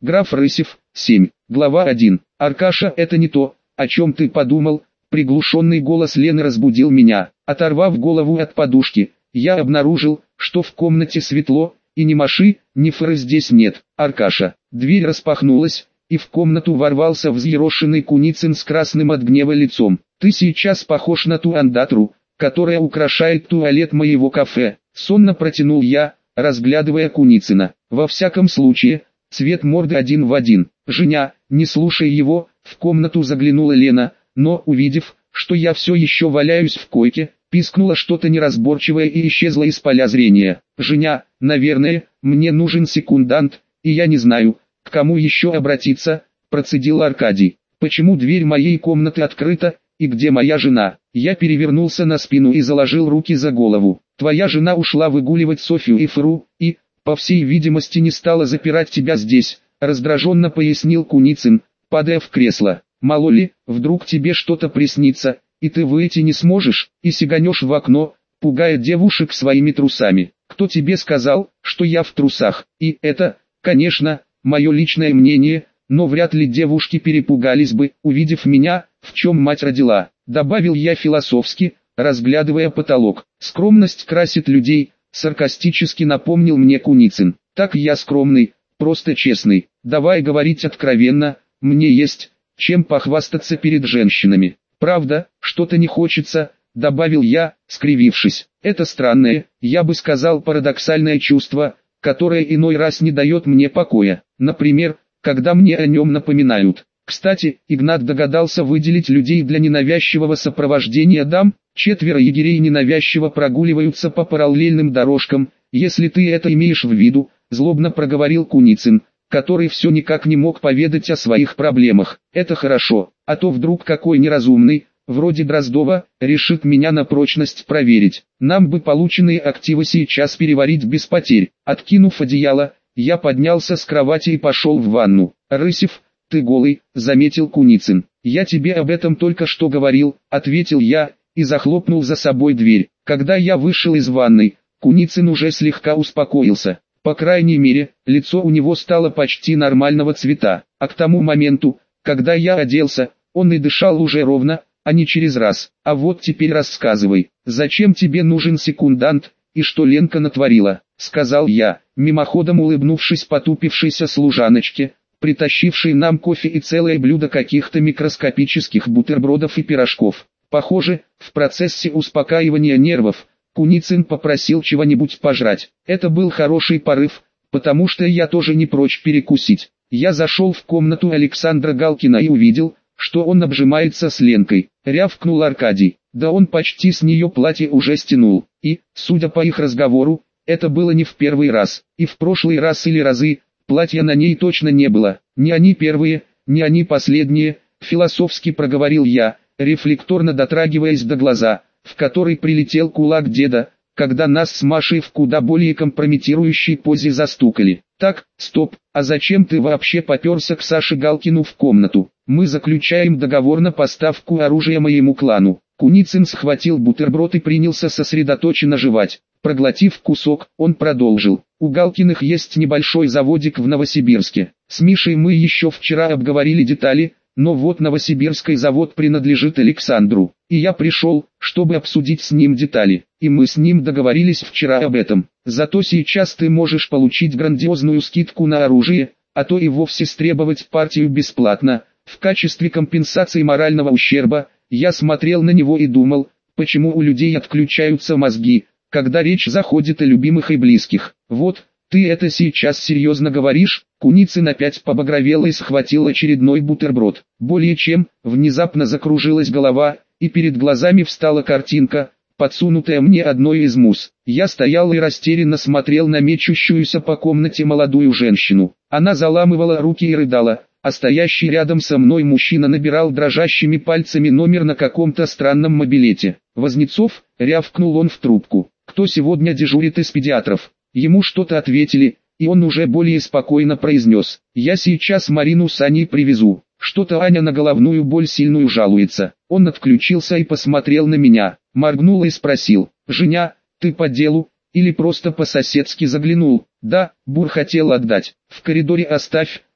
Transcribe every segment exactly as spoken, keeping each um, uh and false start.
Граф Рысев, семь. Глава один. Аркаша, это не то, о чем ты подумал. Приглушенный голос Лены разбудил меня. Оторвав голову от подушки, я обнаружил, что в комнате светло, и ни Маши, ни Фры здесь нет. Аркаша. Дверь распахнулась, и в комнату ворвался взъерошенный Куницын с красным от гнева лицом. «Ты сейчас похож на ту андатру, которая украшает туалет моего кафе», — сонно протянул я, разглядывая Куницына. «Во всяком случае, цвет морды один в один». «Женя, не слушай его», — в комнату заглянула Лена, но, увидев, что я все еще валяюсь в койке, пискнула что-то неразборчивое и исчезла из поля зрения. «Женя, наверное, мне нужен секундант, и я не знаю, к кому еще обратиться», — процедил Аркадий. «Почему дверь моей комнаты открыта, и где моя жена?» Я перевернулся на спину и заложил руки за голову. «Твоя жена ушла выгуливать Софью и Фру, и, по всей видимости, не стала запирать тебя здесь», — раздраженно пояснил Куницын, падая в кресло. «Мало ли, вдруг тебе что-то приснится, и ты выйти не сможешь, и сиганешь в окно, пугая девушек своими трусами. Кто тебе сказал, что я в трусах? И это, конечно, мое личное мнение, но вряд ли девушки перепугались бы, увидев меня, в чем мать родила», — добавил я философски, разглядывая потолок. «Скромность красит людей», — саркастически напомнил мне Куницын. «Так я скромный, просто честный. Давай говорить откровенно, мне есть чем похвастаться перед женщинами». «Правда, что-то не хочется», — добавил я, скривившись. «Это странное, я бы сказал парадоксальное чувство, которое иной раз не дает мне покоя. Например, когда мне о нем напоминают». Кстати, Игнат догадался выделить людей для ненавязчивого сопровождения дам. Четверо егерей ненавязчиво прогуливаются по параллельным дорожкам, если ты это имеешь в виду, злобно проговорил Куницын, который все никак не мог поведать о своих проблемах. «Это хорошо, а то вдруг какой неразумный, вроде Дроздова, решит меня на прочность проверить. Нам бы полученные активы сейчас переварить без потерь». Откинув одеяло, я поднялся с кровати и пошел в ванну. «Рысев, ты голый», — заметил Куницын. «Я тебе об этом только что говорил», — ответил я, и захлопнул за собой дверь. Когда я вышел из ванной, Куницын уже слегка успокоился. По крайней мере, лицо у него стало почти нормального цвета, а к тому моменту, когда я оделся, он и дышал уже ровно, а не через раз. «А вот теперь рассказывай, зачем тебе нужен секундант, и что Ленка натворила?» — сказал я, мимоходом улыбнувшись потупившейся служаночке, притащившей нам кофе и целое блюдо каких-то микроскопических бутербродов и пирожков. Похоже, в процессе успокаивания нервов, Куницын попросил чего-нибудь пожрать. Это был хороший порыв, потому что я тоже не прочь перекусить. Я зашел в комнату Александра Галкина и увидел, что он обжимается с Ленкой. Рявкнул Аркадий. Да он почти с нее платье уже стянул. И, судя по их разговору, это было не в первый раз. И в прошлый раз или разы, платья на ней точно не было. Не они первые, не они последние, философски проговорил я, рефлекторно дотрагиваясь до глаза, в который прилетел кулак деда, когда нас с Машей в куда более компрометирующей позе застукали. «Так, стоп, а зачем ты вообще поперся к Саше Галкину в комнату? Мы заключаем договор на поставку оружия моему клану». Куницын схватил бутерброд и принялся сосредоточенно жевать. Проглотив кусок, он продолжил. «У Галкиных есть небольшой заводик в Новосибирске. С Мишей мы еще вчера обговорили детали, но вот новосибирский завод принадлежит Александру, и я пришел, чтобы обсудить с ним детали, и мы с ним договорились вчера об этом. Зато сейчас ты можешь получить грандиозную скидку на оружие, а то и вовсе стребовать партию бесплатно. В качестве компенсации морального ущерба, я смотрел на него и думал, почему у людей отключаются мозги, когда речь заходит о любимых и близких. Вот, ты это сейчас серьезно говоришь?» Куницын опять побагровел и схватил очередной бутерброд. Более чем, внезапно закружилась голова, и перед глазами встала картинка, подсунутая мне одной из муз. Я стоял и растерянно смотрел на мечущуюся по комнате молодую женщину. Она заламывала руки и рыдала, а стоящий рядом со мной мужчина набирал дрожащими пальцами номер на каком-то странном мобилете. «Вознецов», — рявкнул он в трубку, — «кто сегодня дежурит из педиатров?» Ему что-то ответили, и он уже более спокойно произнес: «Я сейчас Марину с Аней привезу. Что-то Аня на головную боль сильную жалуется». Он отключился и посмотрел на меня, моргнул и спросил: «Женя, ты по делу, или просто по-соседски заглянул?» «Да, Бур хотел отдать. В коридоре оставь»,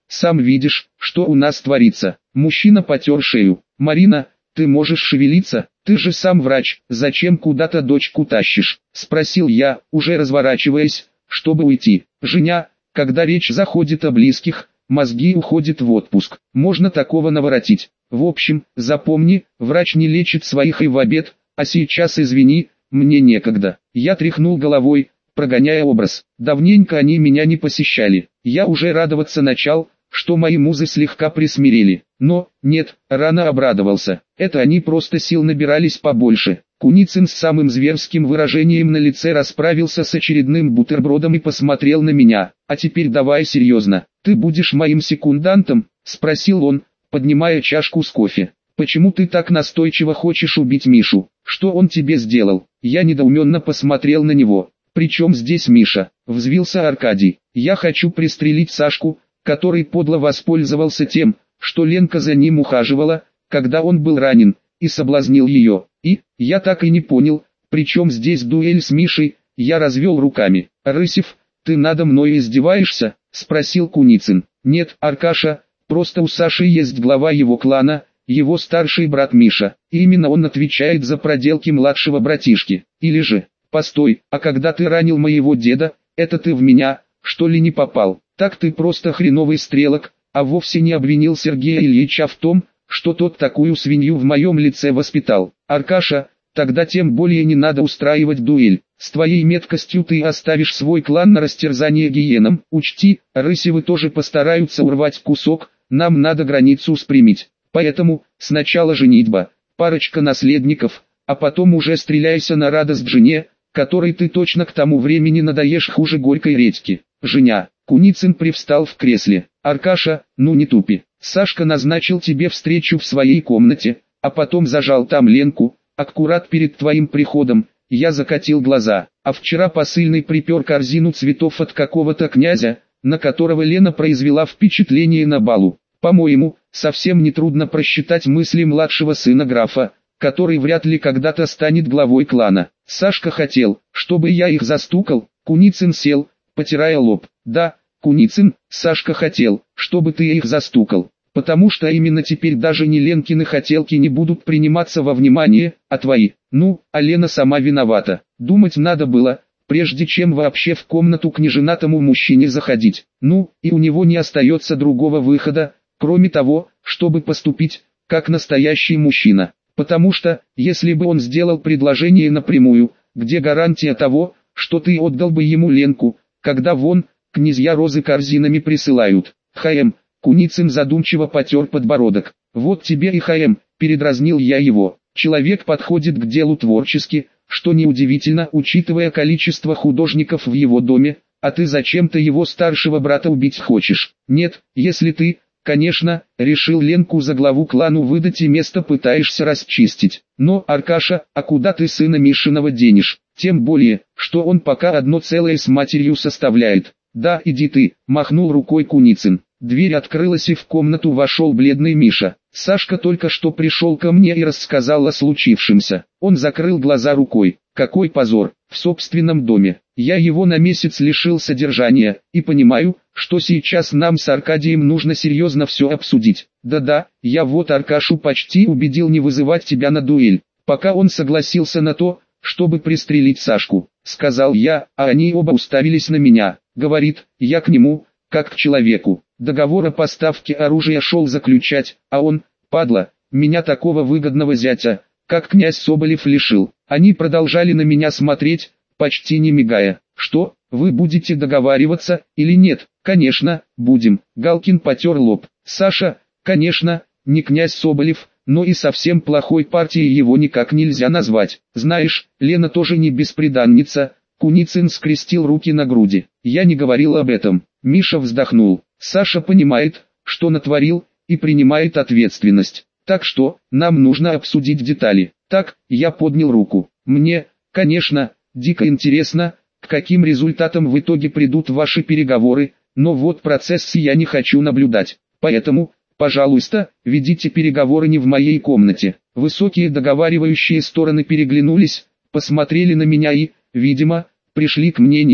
сам видишь, что у нас творится. Мужчина потер шею. Марина, ты можешь шевелиться? Ты же сам врач, зачем куда-то дочку тащишь? Спросил я, уже разворачиваясь, чтобы уйти. Женя, когда речь заходит о близких, мозги уходят в отпуск. Можно такого наворотить. В общем, запомни, врач не лечит своих и в обед, а сейчас извини, мне некогда. Я тряхнул головой, прогоняя образ. Давненько они меня не посещали. Я уже радоваться начал, что мои музы слегка присмирели. Но, нет, рано обрадовался. Это они просто сил набирались побольше. Куницын с самым зверским выражением на лице расправился с очередным бутербродом и посмотрел на меня. «А теперь давай серьезно. Ты будешь моим секундантом?» – спросил он, поднимая чашку с кофе. «Почему ты так настойчиво хочешь убить Мишу? Что он тебе сделал?» Я недоуменно посмотрел на него. «Причем здесь Миша?» – взвился Аркадий. «Я хочу пристрелить Сашку, который подло воспользовался тем, что Ленка за ним ухаживала, когда он был ранен, и соблазнил ее. И, я так и не понял, причем здесь дуэль с Мишей?» Я развел руками. «Рысев, ты надо мной издеваешься?» – спросил Куницын. «Нет, Аркаша, просто у Саши есть глава его клана, его старший брат Миша, и именно он отвечает за проделки младшего братишки. Или же, постой, а когда ты ранил моего деда, это ты в меня, что ли, не попал? Так ты просто хреновый стрелок, а вовсе не обвинил Сергея Ильича в том, что тот такую свинью в моем лице воспитал. Аркаша, тогда тем более не надо устраивать дуэль. С твоей меткостью ты оставишь свой клан на растерзание гиенам. Учти, Рысевы тоже постараются урвать кусок, нам надо границу спрямить. Поэтому, сначала женитьба, парочка наследников, а потом уже стреляйся на радость жене, которой ты точно к тому времени надоешь хуже горькой редьки. Женя». Куницын привстал в кресле. «Аркаша, ну не тупи. Сашка назначил тебе встречу в своей комнате, а потом зажал там Ленку, аккурат перед твоим приходом». Я закатил глаза. «А вчера посыльный припер корзину цветов от какого-то князя, на которого Лена произвела впечатление на балу. По-моему, совсем нетрудно просчитать мысли младшего сына графа, который вряд ли когда-то станет главой клана. Сашка хотел, чтобы я их застукал». Куницын сел, потирая лоб. «Да, Куницын, Сашка хотел, чтобы ты их застукал, потому что именно теперь даже не Ленкины хотелки не будут приниматься во внимание, а твои. Ну, а Лена сама виновата. Думать надо было, прежде чем вообще в комнату к неженатому мужчине заходить. Ну, и у него не остается другого выхода, кроме того, чтобы поступить, как настоящий мужчина. Потому что, если бы он сделал предложение напрямую, где гарантия того, что ты отдал бы ему Ленку, когда вон, князья розы корзинами присылают. Х.М. Куницын задумчиво потер подбородок. «Вот тебе и Х.М. передразнил я его. Человек подходит к делу творчески, что неудивительно, учитывая количество художников в его доме, а ты зачем-то его старшего брата убить хочешь. Нет, если ты, конечно, решил Ленку за главу клану выдать и место пытаешься расчистить. Но, Аркаша, а куда ты сына Мишиного денешь? Тем более, что он пока одно целое с матерью составляет». «Да, иди ты», — махнул рукой Куницын. Дверь открылась и в комнату вошел бледный Миша. Сашка только что пришел ко мне и рассказал о случившемся. Он закрыл глаза рукой. Какой позор, в собственном доме. Я его на месяц лишил содержания, и понимаю, что сейчас нам с Аркадием нужно серьезно все обсудить. Да-да, я вот Аркашу почти убедил не вызывать тебя на дуэль, пока он согласился на то, чтобы пристрелить Сашку, сказал я, а они оба уставились на меня. Говорит, я к нему, как к человеку. Договор о поставке оружия шел заключать, а он, падла, меня такого выгодного зятя, как князь Соболев, лишил. Они продолжали на меня смотреть, почти не мигая. «Что, вы будете договариваться, или нет?» «Конечно, будем». Галкин потер лоб. «Саша, конечно, не князь Соболев, но и совсем плохой партией его никак нельзя назвать. Знаешь, Лена тоже не бесприданница». Куницын скрестил руки на груди. «Я не говорил об этом». Миша вздохнул. «Саша понимает, что натворил, и принимает ответственность. Так что, нам нужно обсудить детали». «Так», я поднял руку. «Мне, конечно, дико интересно, к каким результатам в итоге придут ваши переговоры, но вот процесс я не хочу наблюдать. Поэтому, пожалуйста, ведите переговоры не в моей комнате». Высокие договаривающие стороны переглянулись, посмотрели на меня и, видимо, пришли к мнению,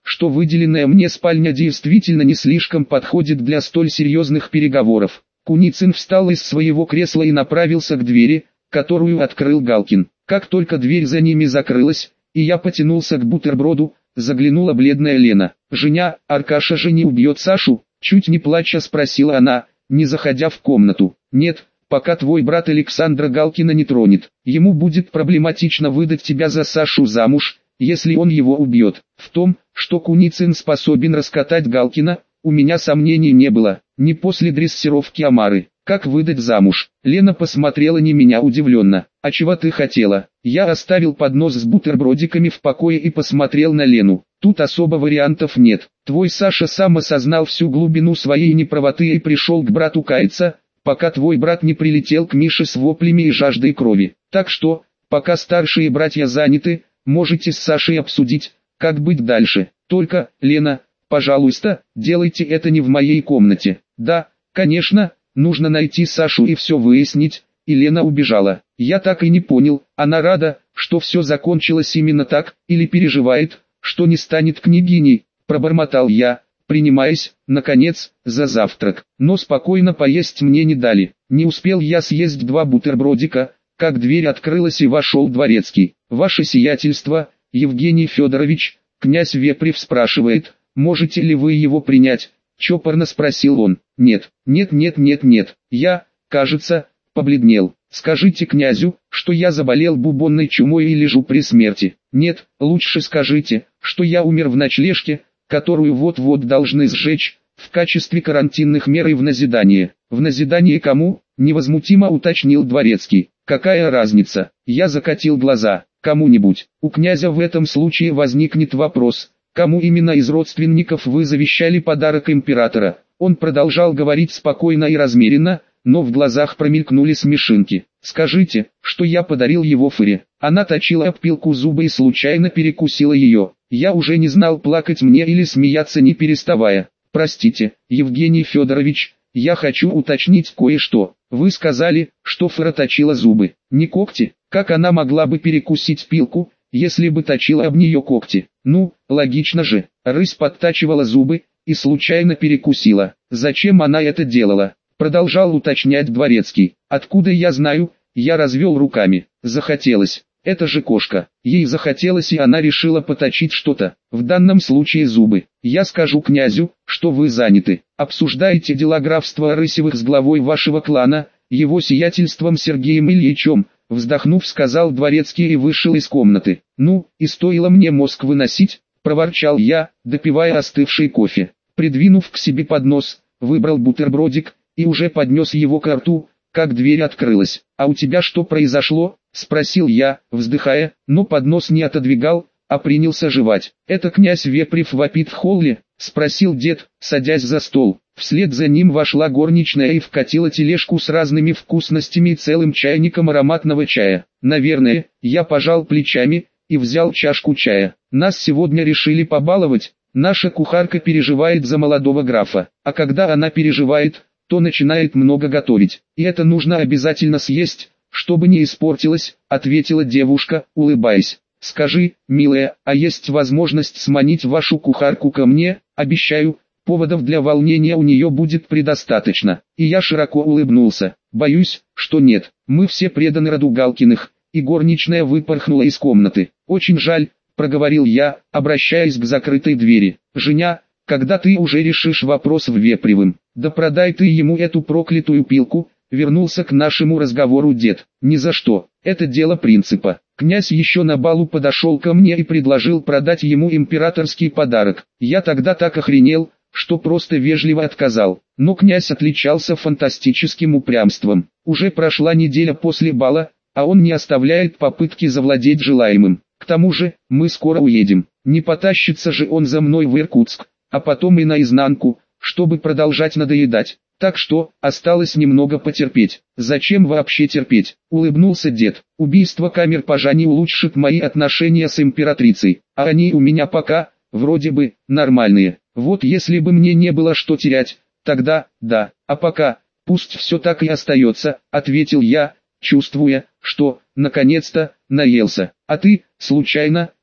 что выделенная мне спальня действительно не слишком подходит для столь серьезных переговоров. Куницын встал из своего кресла и направился к двери, которую открыл Галкин. Как только дверь за ними закрылась, и я потянулся к бутерброду, заглянула бледная Лена. «Женя, Аркаша же не убьет Сашу?» Чуть не плача спросила она, не заходя в комнату. «Нет, пока твой брат Александра Галкина не тронет. Ему будет проблематично выдать тебя за Сашу замуж, если он его убьет». В том, что Куницын способен раскатать Галкина, у меня сомнений не было, не после дрессировки Амары. «Как выдать замуж?» Лена посмотрела на меня удивленно. «А чего ты хотела?» Я оставил поднос с бутербродиками в покое и посмотрел на Лену. «Тут особо вариантов нет. Твой Саша сам осознал всю глубину своей неправоты и пришел к брату каяться, пока твой брат не прилетел к Мише с воплями и жаждой крови. Так что, пока старшие братья заняты, можете с Сашей обсудить, как быть дальше. Только, Лена, пожалуйста, делайте это не в моей комнате». «Да, конечно». Нужно найти Сашу и все выяснить, и Лена убежала. Я так и не понял, она рада, что все закончилось именно так, или переживает, что не станет княгиней, пробормотал я, принимаясь, наконец, за завтрак. Но спокойно поесть мне не дали. Не успел я съесть два бутербродика, как дверь открылась и вошел дворецкий. «Ваше сиятельство, Евгений Федорович», князь Вепрев спрашивает, «можете ли вы его принять?» Чопорно спросил он. «Нет, нет, нет, нет, нет, я, кажется, побледнел. Скажите князю, что я заболел бубонной чумой и лежу при смерти. Нет, лучше скажите, что я умер в ночлежке, которую вот-вот должны сжечь, в качестве карантинных мер и в назидание». «В назидание кому?» – невозмутимо уточнил дворецкий. «Какая разница?» Я закатил глаза. «Кому-нибудь». У князя в этом случае возникнет вопрос, кому именно из родственников вы завещали подарок императора. Он продолжал говорить спокойно и размеренно, но в глазах промелькнули смешинки. «Скажите, что я подарил его Фыре». Она точила об пилку зубы и случайно перекусила ее. Я уже не знал, плакать мне или смеяться не переставая. «Простите, Евгений Федорович, я хочу уточнить кое-что. Вы сказали, что Фыра точила зубы, не когти. Как она могла бы перекусить пилку, если бы точила об нее когти? Ну, логично же». Рысь подтачивала зубы и случайно перекусила. «Зачем она это делала?» Продолжал уточнять дворецкий. «Откуда я знаю?» Я развел руками. «Захотелось. Это же кошка. Ей захотелось, и она решила поточить что-то. В данном случае зубы. Я скажу князю, что вы заняты. Обсуждаете дела графства Рысевых с главой вашего клана, его сиятельством Сергеем Ильичем». Вздохнув, сказал дворецкий и вышел из комнаты. «Ну, и стоило мне мозг выносить», — проворчал я, допивая остывший кофе. Придвинув к себе поднос, выбрал бутербродик и уже поднес его к рту, как дверь открылась. «А у тебя что произошло?» — спросил я, вздыхая, но поднос не отодвигал, а принялся жевать. «Это князь Вепрев вопит в холле?» — спросил дед, садясь за стол. Вслед за ним вошла горничная и вкатила тележку с разными вкусностями и целым чайником ароматного чая. Наверное, я пожал плечами и взял чашку чая. Нас сегодня решили побаловать. Наша кухарка переживает за молодого графа, а когда она переживает, то начинает много готовить. И это нужно обязательно съесть, чтобы не испортилось, ответила девушка, улыбаясь. «Скажи, милая, а есть возможность сманить вашу кухарку ко мне? Обещаю, поводов для волнения у нее будет предостаточно». И я широко улыбнулся. «Боюсь, что нет. Мы все преданы роду Галкиных». И горничная выпорхнула из комнаты. «Очень жаль», — проговорил я, обращаясь к закрытой двери. «Женя, когда ты уже решишь вопрос в Вепревым? Да продай ты ему эту проклятую пилку». Вернулся к нашему разговору дед. «Ни за что, это дело принципа». Князь еще на балу подошел ко мне и предложил продать ему императорский подарок. Я тогда так охренел, что просто вежливо отказал. Но князь отличался фантастическим упрямством. Уже прошла неделя после бала, а он не оставляет попытки завладеть желаемым. К тому же, мы скоро уедем. Не потащится же он за мной в Иркутск, а потом и наизнанку, чтобы продолжать надоедать. Так что, осталось немного потерпеть. «Зачем вообще терпеть?» — улыбнулся дед. «Убийство камер пажа не улучшит мои отношения с императрицей, а они у меня пока, вроде бы, нормальные. Вот если бы мне не было что терять, тогда, да, а пока, пусть все так и остается», — ответил я, чувствуя, что, наконец-то, наелся. «А ты, случайно,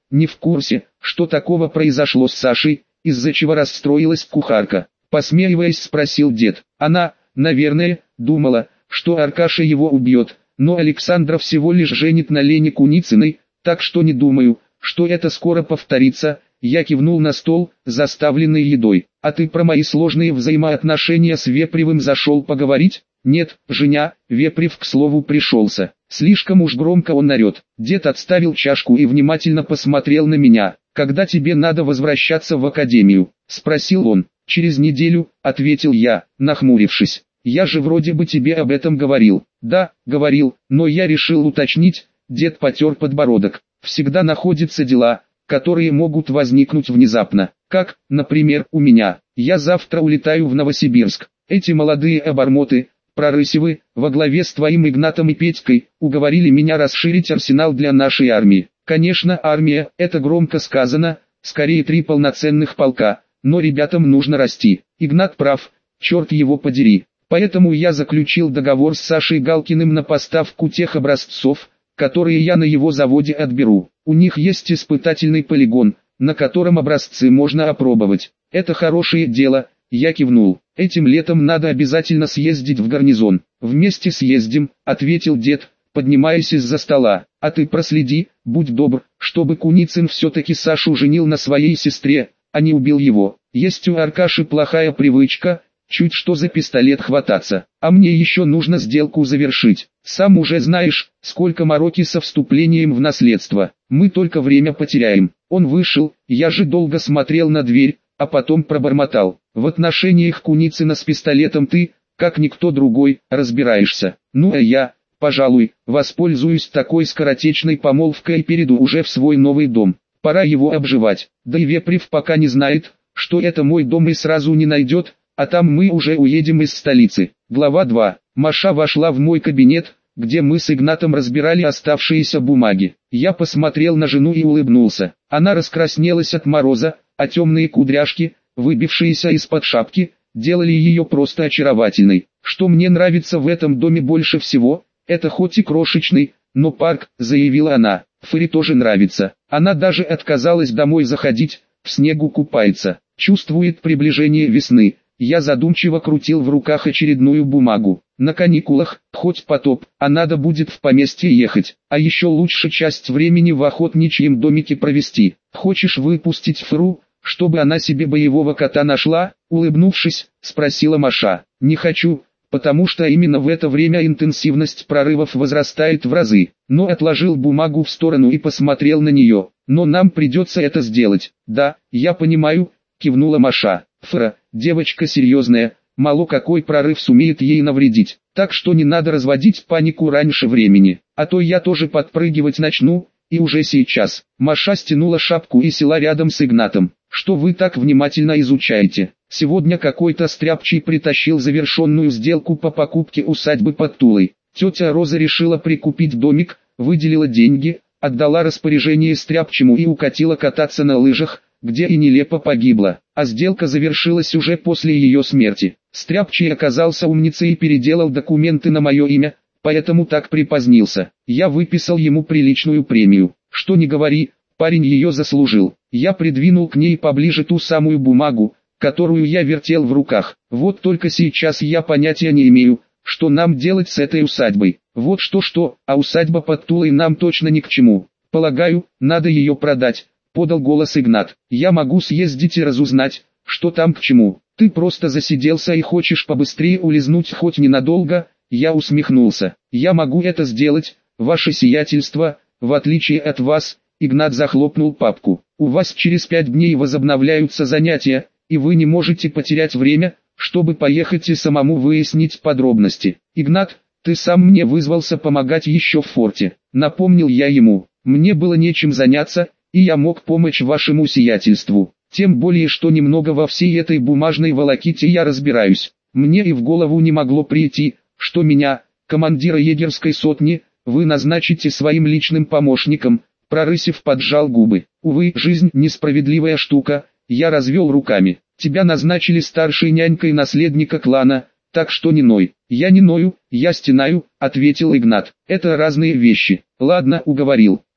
не в курсе, что такого произошло с Сашей, из-за чего расстроилась кухарка. Посмеиваясь, спросил дед. Она, наверное, думала, что Аркаша его убьет, но Александра всего лишь женит на Лене Куницыной, так что не думаю, что это скоро повторится. Я кивнул на стол, заставленный едой. А ты про мои сложные взаимоотношения с Вепревым зашел поговорить? Нет, Женя, Вепрев к слову пришелся. Слишком уж громко он орет. Дед отставил чашку и внимательно посмотрел на меня. Когда тебе надо возвращаться в академию? Спросил он. Через неделю, ответил я, нахмурившись. Я же вроде бы тебе об этом говорил. Да, говорил, но я решил уточнить. Дед потер подбородок. Всегда находятся дела, которые могут возникнуть внезапно. Как, например, у меня. Я завтра улетаю в Новосибирск. Эти молодые обормоты, Прорысевы, во главе с твоим Игнатом и Петькой, уговорили меня расширить арсенал для нашей армии. Конечно, армия, это громко сказано, скорее три полноценных полка, но ребятам нужно расти. Игнат прав, черт его подери. Поэтому я заключил договор с Сашей Галкиным на поставку тех образцов, которые я на его заводе отберу. У них есть испытательный полигон, на котором образцы можно опробовать. Это хорошее дело, я кивнул. Этим летом надо обязательно съездить в гарнизон. Вместе съездим, ответил дед, поднимаясь из-за стола. А ты проследи, будь добр, чтобы Куницын все-таки Сашу женил на своей сестре, а не убил его. Есть у Аркаши плохая привычка, чуть что за пистолет хвататься. А мне еще нужно сделку завершить. Сам уже знаешь, сколько мороки со вступлением в наследство. Мы только время потеряем. Он вышел, я же долго смотрел на дверь, а потом пробормотал. В отношениях Куницына с пистолетом ты, как никто другой, разбираешься. Ну а я, пожалуй, воспользуюсь такой скоротечной помолвкой и перейду уже в свой новый дом. Пора его обживать. Да и Вепрев пока не знает, что это мой дом и сразу не найдет, а там мы уже уедем из столицы. Глава два. Маша вошла в мой кабинет, где мы с Игнатом разбирали оставшиеся бумаги. Я посмотрел на жену и улыбнулся. Она раскраснелась от мороза, а темные кудряшки, выбившиеся из-под шапки, делали ее просто очаровательной. Что мне нравится в этом доме больше всего, это хоть и крошечный, но парк, заявила она. Фэри тоже нравится. Она даже отказалась домой заходить, в снегу купается. Чувствует приближение весны. Я задумчиво крутил в руках очередную бумагу. На каникулах, хоть потоп, а надо будет в поместье ехать. А еще лучше часть времени в охотничьем домике провести. Хочешь выпустить Фру, чтобы она себе боевого кота нашла? Улыбнувшись, спросила Маша. Не хочу, потому что именно в это время интенсивность прорывов возрастает в разы. Но отложил бумагу в сторону и посмотрел на нее. Но нам придется это сделать. Да, я понимаю, кивнула Маша. Фра, девочка серьезная, мало какой прорыв сумеет ей навредить, так что не надо разводить панику раньше времени, а то я тоже подпрыгивать начну, и уже сейчас. Маша стянула шапку и села рядом с Игнатом. Что вы так внимательно изучаете? Сегодня какой-то стряпчий притащил завершенную сделку по покупке усадьбы под Тулой. Тетя Роза решила прикупить домик, выделила деньги, отдала распоряжение стряпчему и укатила кататься на лыжах, где и нелепо погибла, а сделка завершилась уже после ее смерти. Стряпчий оказался умницей и переделал документы на мое имя, поэтому так припозднился. Я выписал ему приличную премию. Что ни говори, парень ее заслужил. Я придвинул к ней поближе ту самую бумагу, которую я вертел в руках. Вот только сейчас я понятия не имею, что нам делать с этой усадьбой. Вот что-что, а усадьба под Тулой нам точно ни к чему. Полагаю, надо ее продать. Подал голос Игнат. Я могу съездить и разузнать, что там к чему. Ты просто засиделся и хочешь побыстрее улизнуть хоть ненадолго. Я усмехнулся. Я могу это сделать, ваше сиятельство, в отличие от вас. Игнат захлопнул папку. У вас через пять дней возобновляются занятия, и вы не можете потерять время, чтобы поехать и самому выяснить подробности. Игнат, ты сам мне вызвался помогать еще в форте. Напомнил я ему. Мне было нечем заняться, и я мог помочь вашему сиятельству. Тем более, что немного во всей этой бумажной волоките я разбираюсь. Мне и в голову не могло прийти, что меня, командира егерской сотни, вы назначите своим личным помощником. Прорысев поджал губы. Увы, жизнь несправедливая штука, я развел руками. Тебя назначили старшей нянькой наследника клана, так что не ной. Я не ною, я стенаю, ответил Игнат. Это разные вещи. Ладно, уговорил.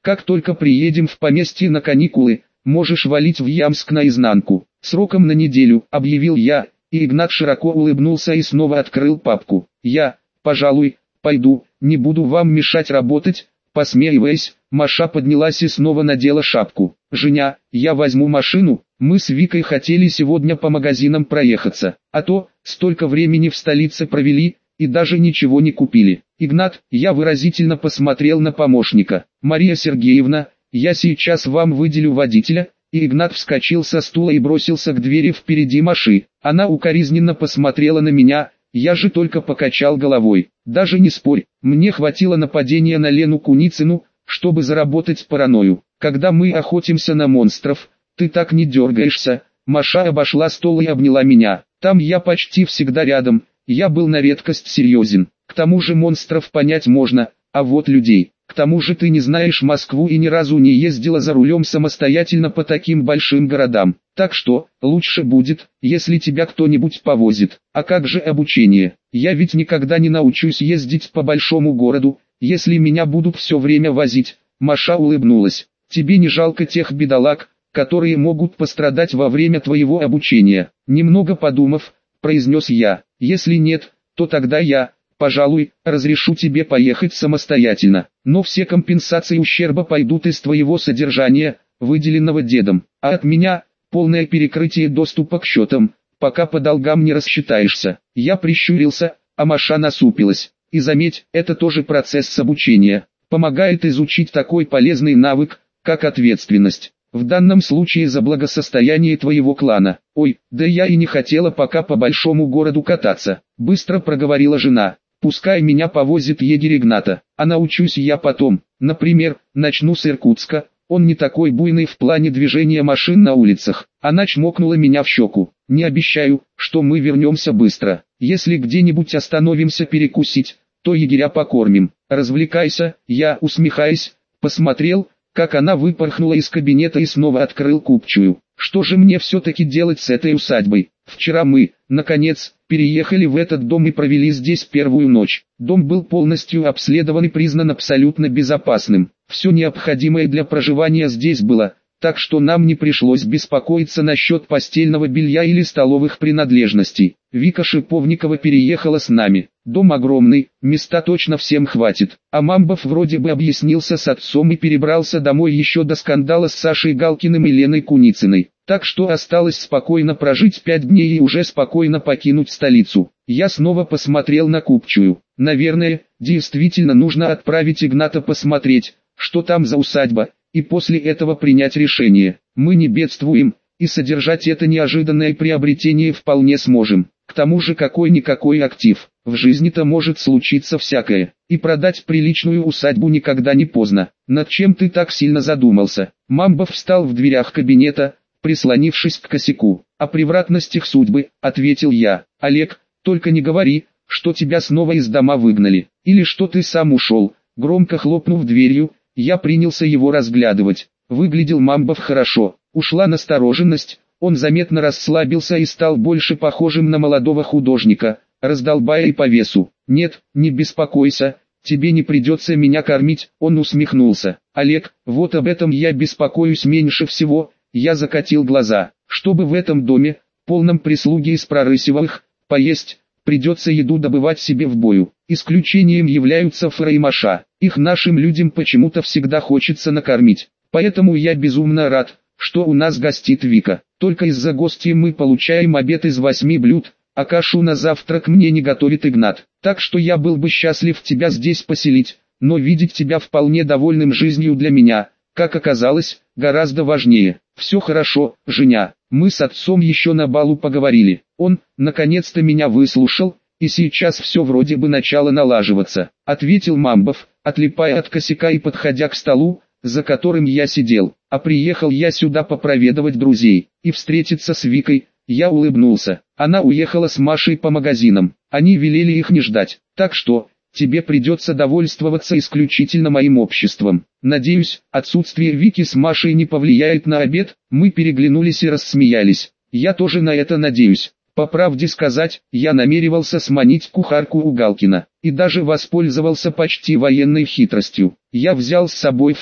Как только приедем в поместье на каникулы, можешь валить в Ямск наизнанку. Сроком на неделю, объявил я, и Игнат широко улыбнулся и снова открыл папку. Я, пожалуй, пойду, не буду вам мешать работать. Посмеиваясь, Маша поднялась и снова надела шапку. «Женя, я возьму машину, мы с Викой хотели сегодня по магазинам проехаться, а то, столько времени в столице провели, и даже ничего не купили». «Игнат», я выразительно посмотрел на помощника. «Мария Сергеевна, я сейчас вам выделю водителя». И Игнат вскочил со стула и бросился к двери впереди Маши. Она укоризненно посмотрела на меня, я же только покачал головой. «Даже не спорь, мне хватило нападения на Лену Куницыну, чтобы заработать паранойю. Когда мы охотимся на монстров, ты так не дергаешься». Маша обошла стол и обняла меня. «Там я почти всегда рядом, я был на редкость серьезен. К тому же монстров понять можно, а вот людей. К тому же ты не знаешь Москву и ни разу не ездила за рулем самостоятельно по таким большим городам. Так что, лучше будет, если тебя кто-нибудь повозит. А как же обучение? Я ведь никогда не научусь ездить по большому городу, если меня будут все время возить». Маша улыбнулась. «Тебе не жалко тех бедолаг, которые могут пострадать во время твоего обучения?» Немного подумав, произнес я. «Если нет, то тогда я, пожалуй, разрешу тебе поехать самостоятельно, но все компенсации ущерба пойдут из твоего содержания, выделенного дедом, а от меня полное перекрытие доступа к счетам, пока по долгам не рассчитаешься». Я прищурился, а Маша насупилась. «И заметь, это тоже процесс обучения, помогает изучить такой полезный навык, как ответственность. В данном случае за благосостояние твоего клана». «Ой, да я и не хотела пока по большому городу кататься», — быстро проговорила жена. «Пускай меня повозит егерь Игната, а научусь я потом. Например, начну с Иркутска, он не такой буйный в плане движения машин на улицах». Она чмокнула меня в щеку. «Не обещаю, что мы вернемся быстро. Если где-нибудь остановимся перекусить, то егеря покормим. Развлекайся». Я, усмехаясь, посмотрел, как она выпорхнула из кабинета и снова открыл купчую. Что же мне все-таки делать с этой усадьбой? Вчера мы, наконец, переехали в этот дом и провели здесь первую ночь. Дом был полностью обследован и признан абсолютно безопасным. Все необходимое для проживания здесь было, так что нам не пришлось беспокоиться насчет постельного белья или столовых принадлежностей. Вика Шиповникова переехала с нами. Дом огромный, места точно всем хватит. А Мамбов вроде бы объяснился с отцом и перебрался домой еще до скандала с Сашей Галкиным и Леной Куницыной. Так что осталось спокойно прожить пять дней и уже спокойно покинуть столицу. Я снова посмотрел на купчую. Наверное, действительно нужно отправить Игната посмотреть, что там за усадьба, и после этого принять решение. Мы не бедствуем, и содержать это неожиданное приобретение вполне сможем. К тому же какой-никакой актив. В жизни-то может случиться всякое, и продать приличную усадьбу никогда не поздно. Над чем ты так сильно задумался? Мамбов встал в дверях кабинета, прислонившись к косяку. «О превратностях судьбы», — ответил я. «Олег, только не говори, что тебя снова из дома выгнали, или что ты сам ушел». Громко хлопнув дверью, я принялся его разглядывать. Выглядел Мамбов хорошо, ушла настороженность, он заметно расслабился и стал больше похожим на молодого художника, раздолбая и по весу. «Нет, не беспокойся, тебе не придется меня кормить», — он усмехнулся. «Олег, вот об этом я беспокоюсь меньше всего». Я закатил глаза. «Чтобы в этом доме, полном прислуги из Прорысевых, поесть, придется еду добывать себе в бою. Исключением являются Фра и Маша. Их нашим людям почему-то всегда хочется накормить. Поэтому я безумно рад, что у нас гостит Вика. Только из-за гостей мы получаем обед из восьми блюд, а кашу на завтрак мне не готовит Игнат. Так что я был бы счастлив тебя здесь поселить, но видеть тебя вполне довольным жизнью для меня, как оказалось, гораздо важнее». «Все хорошо, Женя, мы с отцом еще на балу поговорили. Он, наконец-то, меня выслушал, и сейчас все вроде бы начало налаживаться», — ответил Мамбов, отлипая от косяка и подходя к столу, за которым я сидел. «А приехал я сюда попроведывать друзей и встретиться с Викой». Я улыбнулся. Она уехала с Машей по магазинам. Они велели их не ждать, так что тебе придется довольствоваться исключительно моим обществом. Надеюсь, отсутствие Вики с Машей не повлияет на обед». Мы переглянулись и рассмеялись. «Я тоже на это надеюсь». По правде сказать, я намеревался сманить кухарку у Галкина, и даже воспользовался почти военной хитростью. Я взял с собой Фру.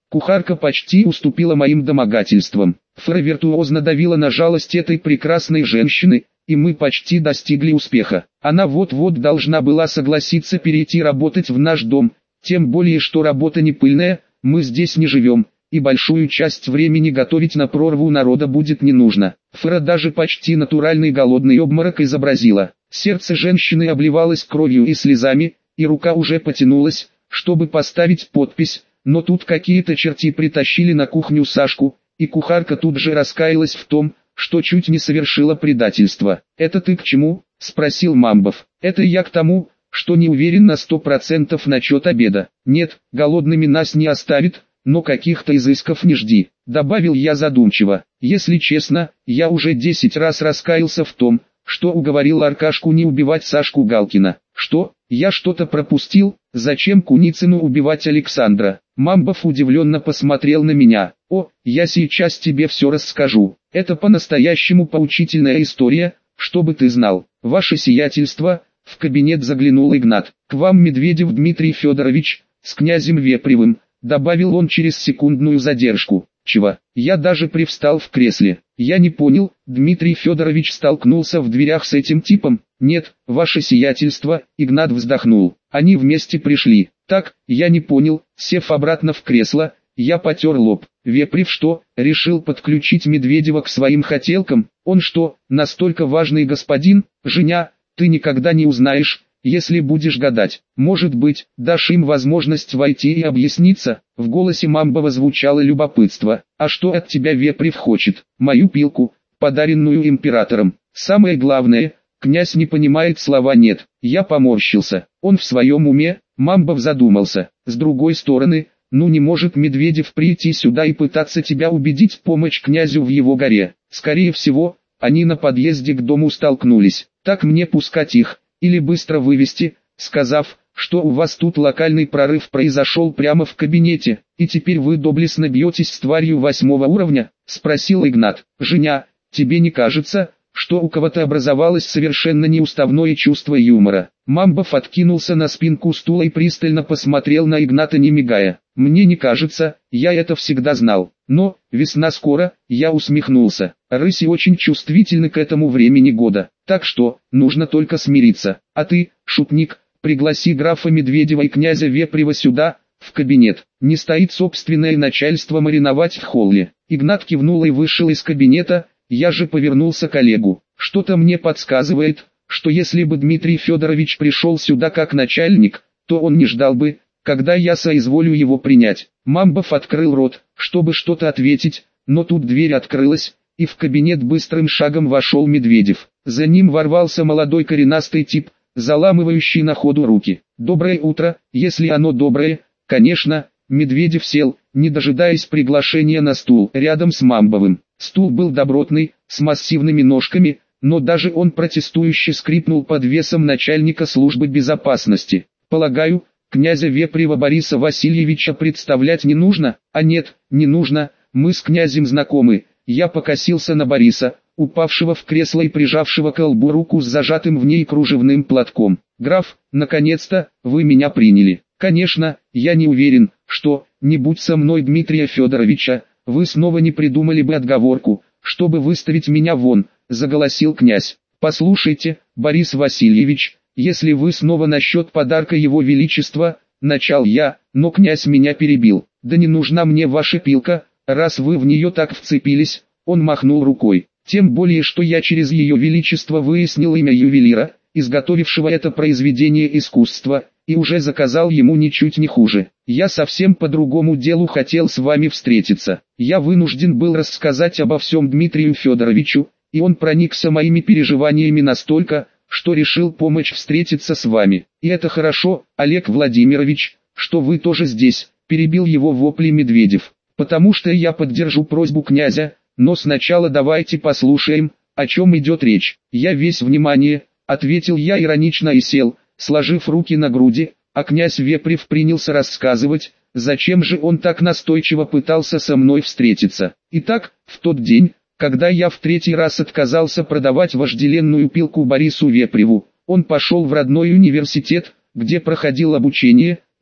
Кухарка почти уступила моим домогательствам. Фра виртуозно давила на жалость этой прекрасной женщины, и мы почти достигли успеха. Она вот-вот должна была согласиться перейти работать в наш дом, тем более что работа не пыльная, мы здесь не живем, и большую часть времени готовить на прорву народа будет не нужно. Фра даже почти натуральный голодный обморок изобразила. Сердце женщины обливалось кровью и слезами, и рука уже потянулась, чтобы поставить подпись, но тут какие-то черти притащили на кухню Сашку, и кухарка тут же раскаялась в том, что чуть не совершила предательство. «Это ты к чему?» – спросил Мамбов. «Это я к тому, что не уверен на сто процентов насчет обеда. Нет, голодными нас не оставит, но каких-то изысков не жди», – добавил я задумчиво. «Если честно, я уже десять раз раскаялся в том, что уговорил Аркашку не убивать Сашку Галкина». «Что? Я что-то пропустил? Зачем Куницыну убивать Александра?» Мамбов удивленно посмотрел на меня. «О, я сейчас тебе все расскажу. Это по-настоящему поучительная история, чтобы ты знал. Ваше сиятельство». В кабинет заглянул Игнат. «К вам Медведев Дмитрий Федорович, с князем Вепревым», добавил он через секундную задержку. «Чего?» Я даже привстал в кресле. «Я не понял, Дмитрий Федорович столкнулся в дверях с этим типом?» «Нет, ваше сиятельство», Игнат вздохнул. «Они вместе пришли». «Так, я не понял», сев обратно в кресло, я потер лоб. «Вепрев что, решил подключить Медведева к своим хотелкам? Он что, настолько важный господин? Женя, ты никогда не узнаешь, если будешь гадать. Может быть, дашь им возможность войти и объясниться?» В голосе Мамбова звучало любопытство. «А что от тебя Вепрев хочет?» «Мою пилку, подаренную императором. Самое главное, князь не понимает слова «нет». Я поморщился. Он в своем уме?» Мамбов задумался. «С другой стороны, ну не может Медведев прийти сюда и пытаться тебя убедить в помощь князю в его горе. Скорее всего, они на подъезде к дому столкнулись. Так мне пускать их, или быстро вывести, сказав, что у вас тут локальный прорыв произошел прямо в кабинете, и теперь вы доблестно бьетесь с тварью восьмого уровня?» – спросил Игнат. «Женя, тебе не кажется, что у кого-то образовалось совершенно неуставное чувство юмора?» Мамбов откинулся на спинку стула и пристально посмотрел на Игната, не мигая. «Мне не кажется, я это всегда знал. Но, весна скоро», я усмехнулся. «Рыси очень чувствительны к этому времени года, так что, нужно только смириться. А ты, шутник, пригласи графа Медведева и князя Вепрева сюда, в кабинет. Не стоит собственное начальство мариновать в холле». Игнат кивнул и вышел из кабинета. Я же повернулся к Олегу. «Что-то мне подсказывает, что если бы Дмитрий Федорович пришел сюда как начальник, то он не ждал бы, когда я соизволю его принять». Мамбов открыл рот, чтобы что-то ответить, но тут дверь открылась, и в кабинет быстрым шагом вошел Медведев. За ним ворвался молодой коренастый тип, заламывающий на ходу руки. «Доброе утро», если оно доброе, конечно. Медведев сел, не дожидаясь приглашения, на стул рядом с Мамбовым. Стул был добротный, с массивными ножками, но даже он протестующе скрипнул под весом начальника службы безопасности. «Полагаю, князя Вепрева Бориса Васильевича представлять не нужно?» «А нет, не нужно, мы с князем знакомы». Я покосился на Бориса, упавшего в кресло и прижавшего к лбу руку с зажатым в ней кружевным платком. «Граф, наконец-то, вы меня приняли». «Конечно, я не уверен, что, не будь со мной Дмитрия Федоровича, вы снова не придумали бы отговорку, чтобы выставить меня вон», — заголосил князь. «Послушайте, Борис Васильевич, если вы снова насчет подарка его величества», — начал я, но князь меня перебил. «Да не нужна мне ваша пилка, раз вы в нее так вцепились», — он махнул рукой. «Тем более, что я через ее величество выяснил имя ювелира, изготовившего это произведение искусства, и уже заказал ему ничуть не хуже. Я совсем по другому делу хотел с вами встретиться. Я вынужден был рассказать обо всем Дмитрию Федоровичу, и он проникся моими переживаниями настолько, что решил помочь встретиться с вами. И это хорошо, Олег Владимирович, что вы тоже здесь», — перебил его вопли Медведев. «Потому что я поддержу просьбу князя, но сначала давайте послушаем, о чем идет речь». «Я весь внимание», — ответил я иронично и сел, сложив руки на груди, а князь Вепрев принялся рассказывать, зачем же он так настойчиво пытался со мной встретиться. «Итак, в тот день, когда я в третий раз отказался продавать вожделенную пилку Борису Вепреву, он пошел в родной университет, где проходил обучение,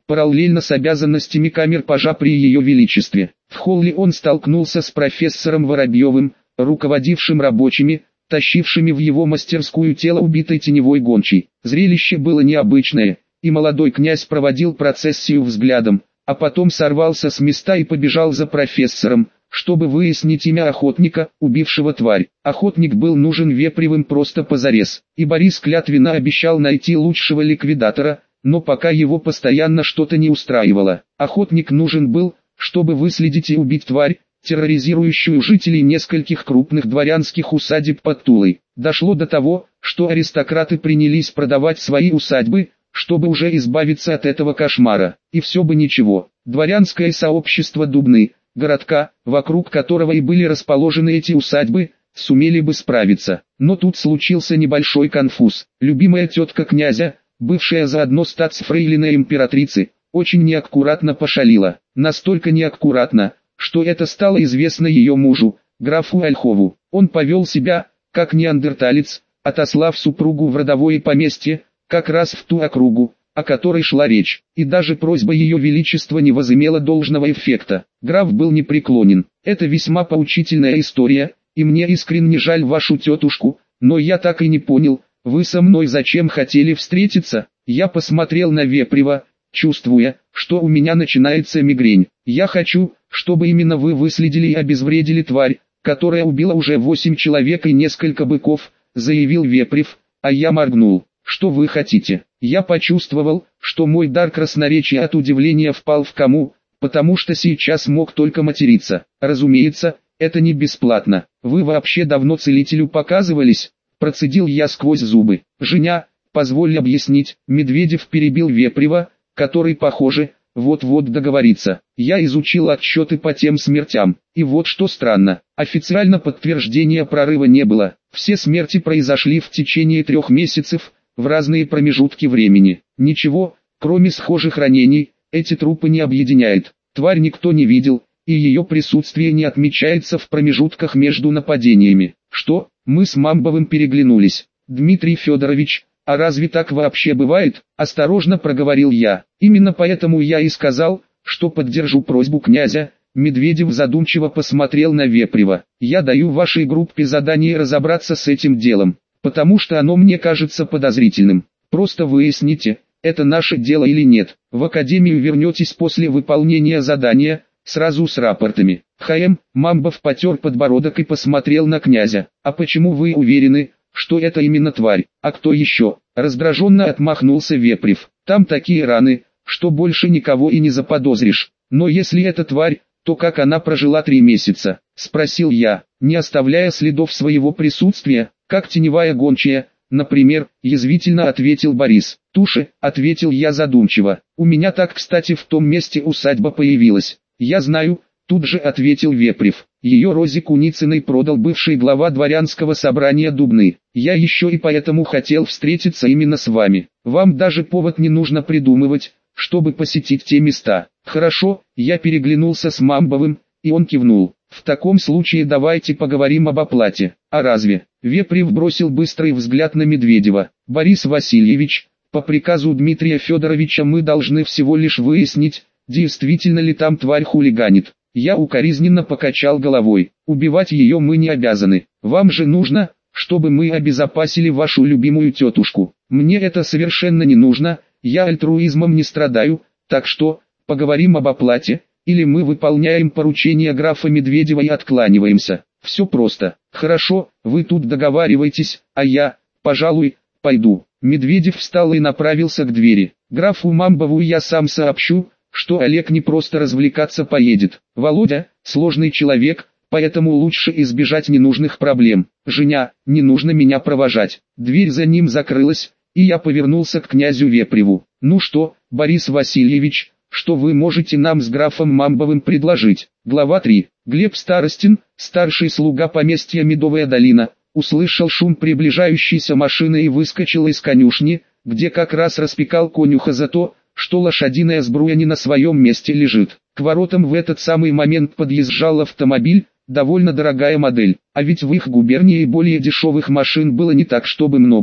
параллельно с обязанностями камер-пажа при ее величестве. В холле он столкнулся с профессором Воробьевым, руководившим рабочими, тащившими в его мастерскую тело убитой теневой гончей. Зрелище было необычное, и молодой князь проводил процессию взглядом, а потом сорвался с места и побежал за профессором, чтобы выяснить имя охотника, убившего тварь. Охотник был нужен Вепревым просто позарез, и Борис клятвенно обещал найти лучшего ликвидатора, но пока его постоянно что-то не устраивало. Охотник нужен был, чтобы выследить и убить тварь, терроризирующую жителей нескольких крупных дворянских усадеб под Тулой. Дошло до того, что аристократы принялись продавать свои усадьбы, чтобы уже избавиться от этого кошмара. И все бы ничего. Дворянское сообщество Дубны, городка, вокруг которого и были расположены эти усадьбы, сумели бы справиться. Но тут случился небольшой конфуз. Любимая тетка князя, бывшая заодно статс-фрейлиной императрицы, очень неаккуратно пошалила. Настолько неаккуратно, что это стало известно ее мужу, графу Ольхову. Он повел себя, как неандерталец, отослав супругу в родовое поместье, как раз в ту округу, о которой шла речь, и даже просьба ее величества не возымела должного эффекта. Граф был непреклонен. Это весьма поучительная история, и мне искренне жаль вашу тетушку, но я так и не понял, вы со мной зачем хотели встретиться? Я посмотрел на Вепрева, чувствуя, что у меня начинается мигрень. Я хочу, чтобы именно вы выследили и обезвредили тварь, которая убила уже восемь человек и несколько быков, заявил Вепрев, а я моргнул. Что вы хотите? Я почувствовал, что мой дар красноречия от удивления впал в кому, потому что сейчас мог только материться. Разумеется, это не бесплатно. Вы вообще давно целителю показывались? Процедил я сквозь зубы. Женя, позволь объяснить. Медведев перебил Вепрева, который, похоже, вот-вот договорится. Я изучил отчеты по тем смертям, и вот что странно, официально подтверждения прорыва не было. Все смерти произошли в течение трех месяцев, в разные промежутки времени. Ничего, кроме схожих ранений, эти трупы не объединяет. Тварь никто не видел, и ее присутствие не отмечается в промежутках между нападениями. Что? Мы с Мамбовым переглянулись. Дмитрий Федорович, а разве так вообще бывает? Осторожно проговорил я. Именно поэтому я и сказал, что поддержу просьбу князя. Медведев задумчиво посмотрел на Вепрева. Я даю вашей группе задание разобраться с этим делом, потому что оно мне кажется подозрительным. Просто выясните, это наше дело или нет. В академию вернетесь после выполнения задания, сразу с рапортами. ХМ, Мамбов потер подбородок и посмотрел на князя. А почему вы уверены, что это именно тварь? А кто еще? Раздраженно отмахнулся Вепрев. Там такие раны, что больше никого и не заподозришь. Но если это тварь, то как она прожила три месяца? Спросил я, не оставляя следов своего присутствия, как теневая гончая, например, язвительно ответил Борис. Туши, ответил я задумчиво. У меня так, кстати, в том месте усадьба появилась. Я знаю, тут же ответил Вепрев. Ее Розе Куницыной продал бывший глава дворянского собрания Дубны. Я еще и поэтому хотел встретиться именно с вами. Вам даже повод не нужно придумывать, чтобы посетить те места. Хорошо, я переглянулся с Мамбовым, и он кивнул. В таком случае давайте поговорим об оплате. А разве? Вепрев бросил быстрый взгляд на Медведева. Борис Васильевич, по приказу Дмитрия Федоровича мы должны всего лишь выяснить, действительно ли там тварь хулиганит. Я укоризненно покачал головой. Убивать ее мы не обязаны. Вам же нужно, чтобы мы обезопасили вашу любимую тетушку. Мне это совершенно не нужно, я альтруизмом не страдаю, так что, поговорим об оплате, или мы выполняем поручение графа Медведева и откланиваемся. Все просто. Хорошо, вы тут договариваетесь, а я, пожалуй, пойду. Медведев встал и направился к двери. Графу Мамбову я сам сообщу, что Олег не просто развлекаться поедет. Володя – сложный человек, поэтому лучше избежать ненужных проблем. Женя, не нужно меня провожать. Дверь за ним закрылась, и я повернулся к князю Вепреву. Ну что, Борис Васильевич, что вы можете нам с графом Мамбовым предложить? Глава три. Глеб Старостин, старший слуга поместья Медовая долина, услышал шум приближающейся машины и выскочил из конюшни, где как раз распекал конюха за то, что лошадиная сбруя не на своем месте лежит. К воротам в этот самый момент подъезжал автомобиль, довольно дорогая модель, а ведь в их губернии более дешевых машин было не так чтобы много.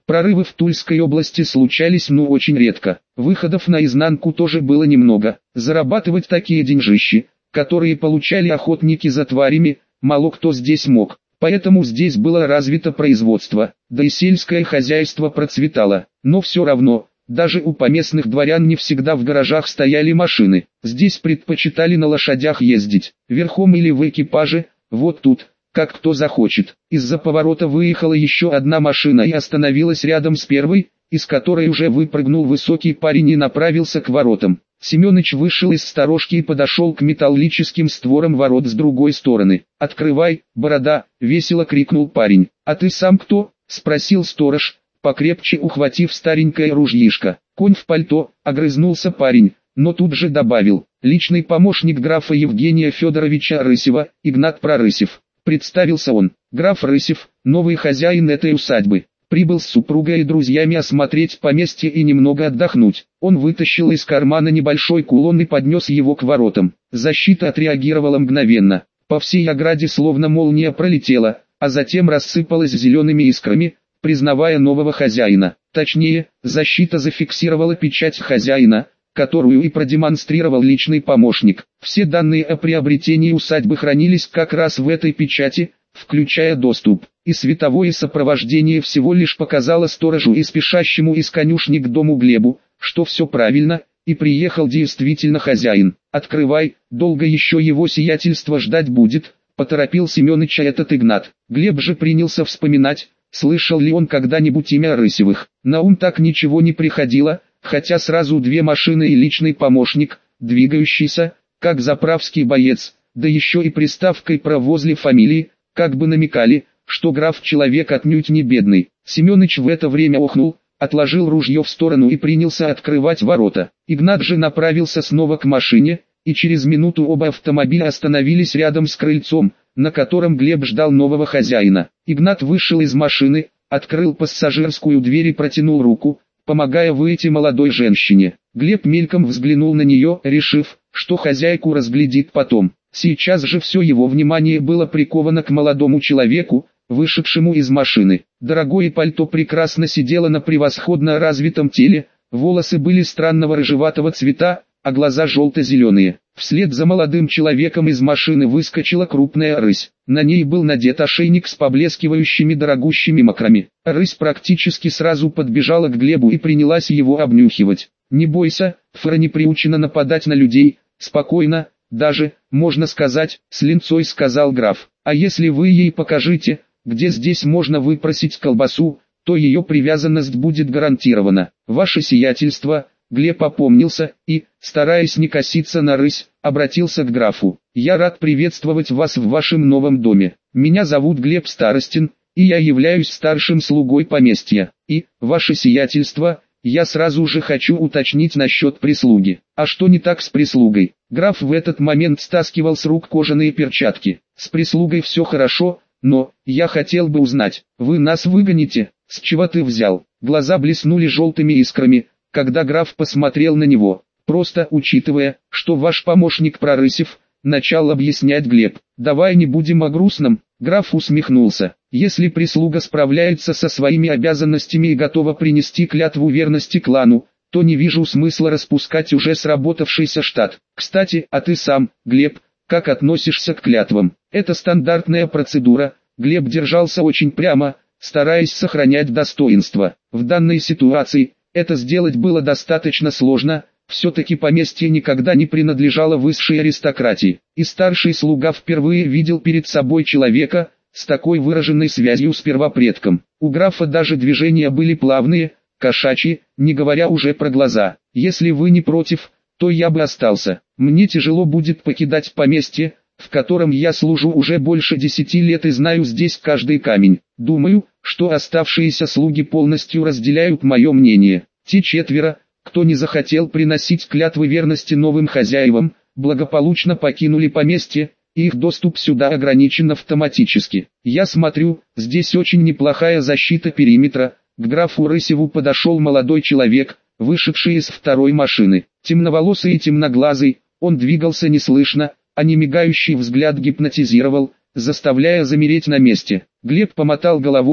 Прорывы в Тульской области случались ну очень редко. Выходов наизнанку тоже было немного. Зарабатывать такие деньжищи, которые получали охотники за тварями, мало кто здесь мог. Поэтому здесь было развито производство, да и сельское хозяйство процветало. Но все равно, даже у поместных дворян не всегда в гаражах стояли машины. Здесь предпочитали на лошадях ездить, верхом или в экипаже, вот тут, как кто захочет. Из-за поворота выехала еще одна машина и остановилась рядом с первой, из которой уже выпрыгнул высокий парень и направился к воротам. Семёныч вышел из сторожки и подошел к металлическим створам ворот с другой стороны. «Открывай, борода!» — весело крикнул парень. «А ты сам кто?» — спросил сторож, покрепче ухватив старенькое ружьишко. «Конь в пальто», — огрызнулся парень, но тут же добавил: «Личный помощник графа Евгения Федоровича Рысева, Игнат Прорысев». Представился он. Граф Рысев, новый хозяин этой усадьбы. Прибыл с супругой и друзьями осмотреть поместье и немного отдохнуть. Он вытащил из кармана небольшой кулон и поднес его к воротам. Защита отреагировала мгновенно. По всей ограде словно молния пролетела, а затем рассыпалась зелеными искрами, признавая нового хозяина. Точнее, защита зафиксировала печать хозяина, которую и продемонстрировал личный помощник. Все данные о приобретении усадьбы хранились как раз в этой печати, включая доступ, и световое сопровождение всего лишь показало сторожу и спешащему из конюшни к дому Глебу, что все правильно, и приехал действительно хозяин. «Открывай, долго еще его сиятельство ждать будет», — поторопил Семёныча этот Игнат. Глеб же принялся вспоминать, слышал ли он когда-нибудь имя Рысевых. На ум так ничего не приходило, хотя сразу две машины и личный помощник, двигающийся, как заправский боец, да еще и приставкой «про» возле фамилии, как бы намекали, что граф человек отнюдь не бедный. Семёныч в это время охнул, отложил ружье в сторону и принялся открывать ворота. Игнат же направился снова к машине, и через минуту оба автомобиля остановились рядом с крыльцом, на котором Глеб ждал нового хозяина. Игнат вышел из машины, открыл пассажирскую дверь и протянул руку, помогая выйти молодой женщине. Глеб мельком взглянул на нее, решив, что хозяйку разглядит потом. Сейчас же все его внимание было приковано к молодому человеку, вышедшему из машины. Дорогое пальто прекрасно сидело на превосходно развитом теле, волосы были странного рыжеватого цвета, а глаза желто-зеленые. Вслед за молодым человеком из машины выскочила крупная рысь. На ней был надет ошейник с поблескивающими дорогущими макрами. Рысь практически сразу подбежала к Глебу и принялась его обнюхивать. «Не бойся, Фра не приучена нападать на людей, спокойно, даже, можно сказать, с линцой», — сказал граф. «А если вы ей покажете, где здесь можно выпросить колбасу, то ее привязанность будет гарантирована. Ваше сиятельство». Глеб опомнился и, стараясь не коситься на рысь, обратился к графу. «Я рад приветствовать вас в вашем новом доме. Меня зовут Глеб Старостин, и я являюсь старшим слугой поместья. И, ваше сиятельство, я сразу же хочу уточнить насчет прислуги». «А что не так с прислугой?» Граф в этот момент стаскивал с рук кожаные перчатки. «С прислугой все хорошо, но, я хотел бы узнать, вы нас выгоните?» «С чего ты взял?» Глаза блеснули желтыми искрами, когда граф посмотрел на него. «Просто учитывая, что ваш помощник Прорысев», — начал объяснять Глеб. «Давай не будем о грустном». Граф усмехнулся. «Если прислуга справляется со своими обязанностями и готова принести клятву верности клану, то не вижу смысла распускать уже сработавшийся штат. Кстати, а ты сам, Глеб, как относишься к клятвам?» «Это стандартная процедура». Глеб держался очень прямо, стараясь сохранять достоинство. В данной ситуации это сделать было достаточно сложно, все-таки поместье никогда не принадлежало высшей аристократии, и старший слуга впервые видел перед собой человека, с такой выраженной связью с первопредком. У графа даже движения были плавные, кошачьи, не говоря уже про глаза. «Если вы не против, то я бы остался. Мне тяжело будет покидать поместье, в котором я служу уже больше десяти лет и знаю здесь каждый камень. Думаю, что оставшиеся слуги полностью разделяют мое мнение. Те четверо, кто не захотел приносить клятвы верности новым хозяевам, благополучно покинули поместье, и их доступ сюда ограничен автоматически. Я смотрю, здесь очень неплохая защита периметра». К графу Рысеву подошел молодой человек, вышедший из второй машины. Темноволосый и темноглазый, он двигался неслышно, а немигающий взгляд гипнотизировал, заставляя замереть на месте. Глеб помотал головой,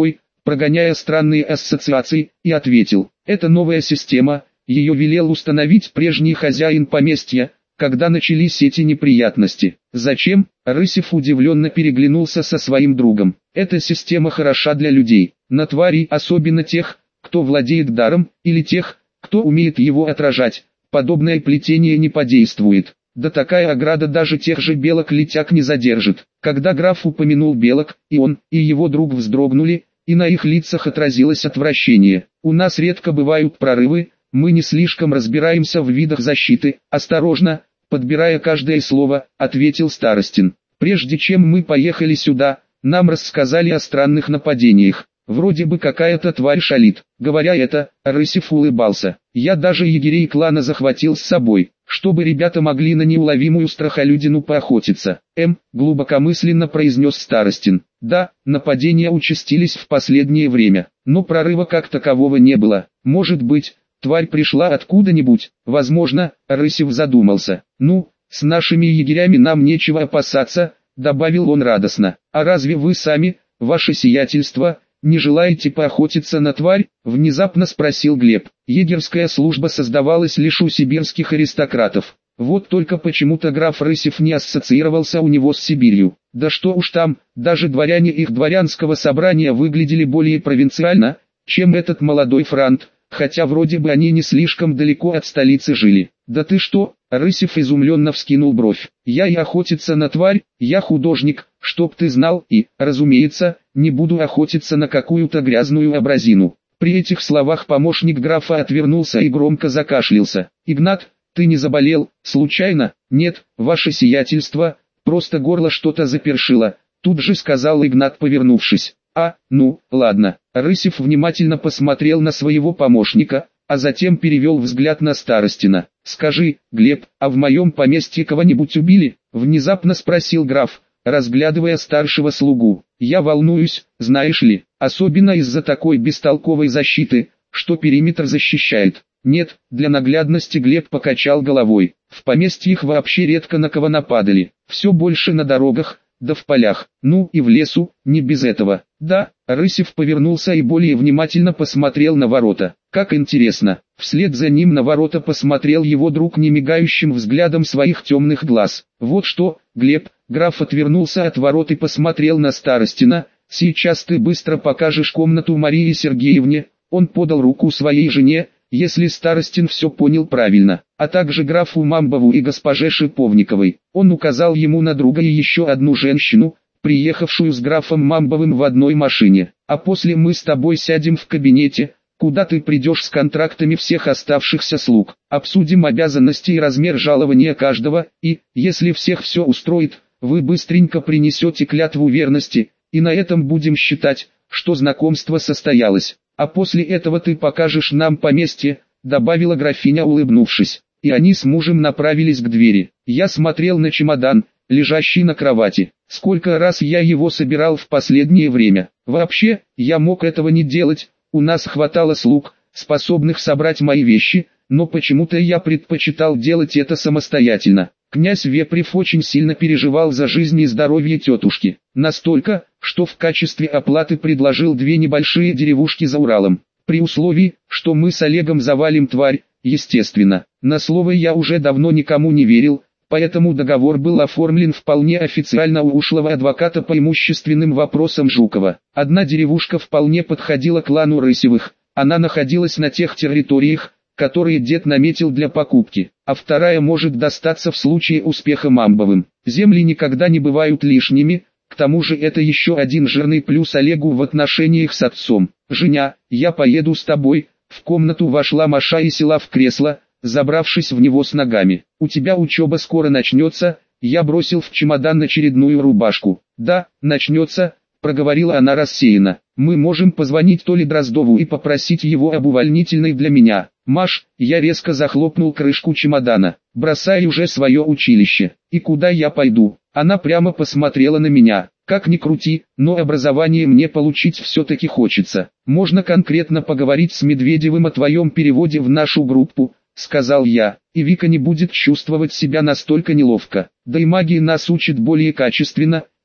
прогоняя странные ассоциации, и ответил: «Это новая система, ее велел установить прежний хозяин поместья, когда начались эти неприятности». «Зачем?» — Рысев удивленно переглянулся со своим другом. «Эта система хороша для людей, на тварей, особенно тех, кто владеет даром, или тех, кто умеет его отражать, подобное плетение не подействует. Да такая ограда даже тех же белок-летяг не задержит». Когда граф упомянул белок, и он, и его друг вздрогнули, и на их лицах отразилось отвращение. «У нас редко бывают прорывы, мы не слишком разбираемся в видах защиты». «Осторожно, подбирая каждое слово», — ответил Старостин. «Прежде чем мы поехали сюда, нам рассказали о странных нападениях. Вроде бы какая-то тварь шалит». Говоря это, Рысев улыбался. «Я даже егерей клана захватил с собой, чтобы ребята могли на неуловимую страхолюдину поохотиться». «Эм», — глубокомысленно произнес Старостин. «Да, нападения участились в последнее время, но прорыва как такового не было. Может быть, тварь пришла откуда-нибудь?» «Возможно», — Рысев задумался. «Ну, с нашими егерями нам нечего опасаться», — добавил он радостно. «А разве вы сами, ваше сиятельство, не желаете поохотиться на тварь?» — внезапно спросил Глеб. «Егерская служба создавалась лишь у сибирских аристократов. Вот только почему-то граф Рысев не ассоциировался у него с Сибирью. Да что уж там, даже дворяне их дворянского собрания выглядели более провинциально, чем этот молодой франт, хотя вроде бы они не слишком далеко от столицы жили». «Да ты что?» — Рысев изумленно вскинул бровь. «Я и охотиться на тварь, я художник, чтоб ты знал, и, разумеется, не буду охотиться на какую-то грязную абразину». При этих словах помощник графа отвернулся и громко закашлялся. «Игнат, ты не заболел, случайно?» «Нет, ваше сиятельство, просто горло что-то запершило», тут же сказал Игнат, повернувшись. «А, ну, ладно». Рысев внимательно посмотрел на своего помощника, а затем перевел взгляд на Старостина. «Скажи, Глеб, а в моем поместье кого-нибудь убили?» — внезапно спросил граф, разглядывая старшего слугу. «Я волнуюсь, знаешь ли, особенно из-за такой бестолковой защиты, что периметр защищает». «Нет», — для наглядности Глеб покачал головой. «В поместьях вообще редко на кого нападали, все больше на дорогах, да в полях, ну и в лесу, не без этого». «Да», — Рысев повернулся и более внимательно посмотрел на ворота. «Как интересно». Вслед за ним на ворота посмотрел его друг немигающим взглядом своих темных глаз. «Вот что, Глеб», — граф отвернулся от ворот и посмотрел на Старостина, «сейчас ты быстро покажешь комнату Марии Сергеевне». Он подал руку своей жене, если Старостин все понял правильно, а также графу Мамбову и госпоже Шиповниковой. Он указал ему на друга и еще одну женщину, приехавшую с графом Мамбовым в одной машине. «А после мы с тобой сядем в кабинете, куда ты придешь с контрактами всех оставшихся слуг. Обсудим обязанности и размер жалования каждого, и, если всех все устроит, вы быстренько принесете клятву верности, и на этом будем считать, что знакомство состоялось. А после этого ты покажешь нам поместье», — добавила графиня, улыбнувшись. И они с мужем направились к двери. Я смотрел на чемодан, лежащий на кровати. Сколько раз я его собирал в последнее время. Вообще, я мог этого не делать, у нас хватало слуг, способных собрать мои вещи, но почему-то я предпочитал делать это самостоятельно. Князь Вепрев очень сильно переживал за жизнь и здоровье тетушки. Настолько, что в качестве оплаты предложил две небольшие деревушки за Уралом. При условии, что мы с Олегом завалим тварь, естественно. На слово я уже давно никому не верил, поэтому договор был оформлен вполне официально у ушлого адвоката по имущественным вопросам Жукова. Одна деревушка вполне подходила клану Рысевых, она находилась на тех территориях, которые дед наметил для покупки, а вторая может достаться в случае успеха Мамбовым. Земли никогда не бывают лишними, к тому же это еще один жирный плюс Олегу в отношениях с отцом. «Женя, я поеду с тобой», — в комнату вошла Маша и села в кресло, забравшись в него с ногами. «У тебя учеба скоро начнется», — я бросил в чемодан очередную рубашку. «Да, начнется», — проговорила она рассеянно. «Мы можем позвонить Толе Дроздову и попросить его об увольнительной для меня». «Маш», я резко захлопнул крышку чемодана, «бросай уже свое училище. И куда я пойду?» Она прямо посмотрела на меня. «Как ни крути, но образование мне получить все-таки хочется. Можно конкретно поговорить с Медведевым о твоем переводе в нашу группу», — сказал я, «и Вика не будет чувствовать себя настолько неловко. Да и магии нас учат более качественно,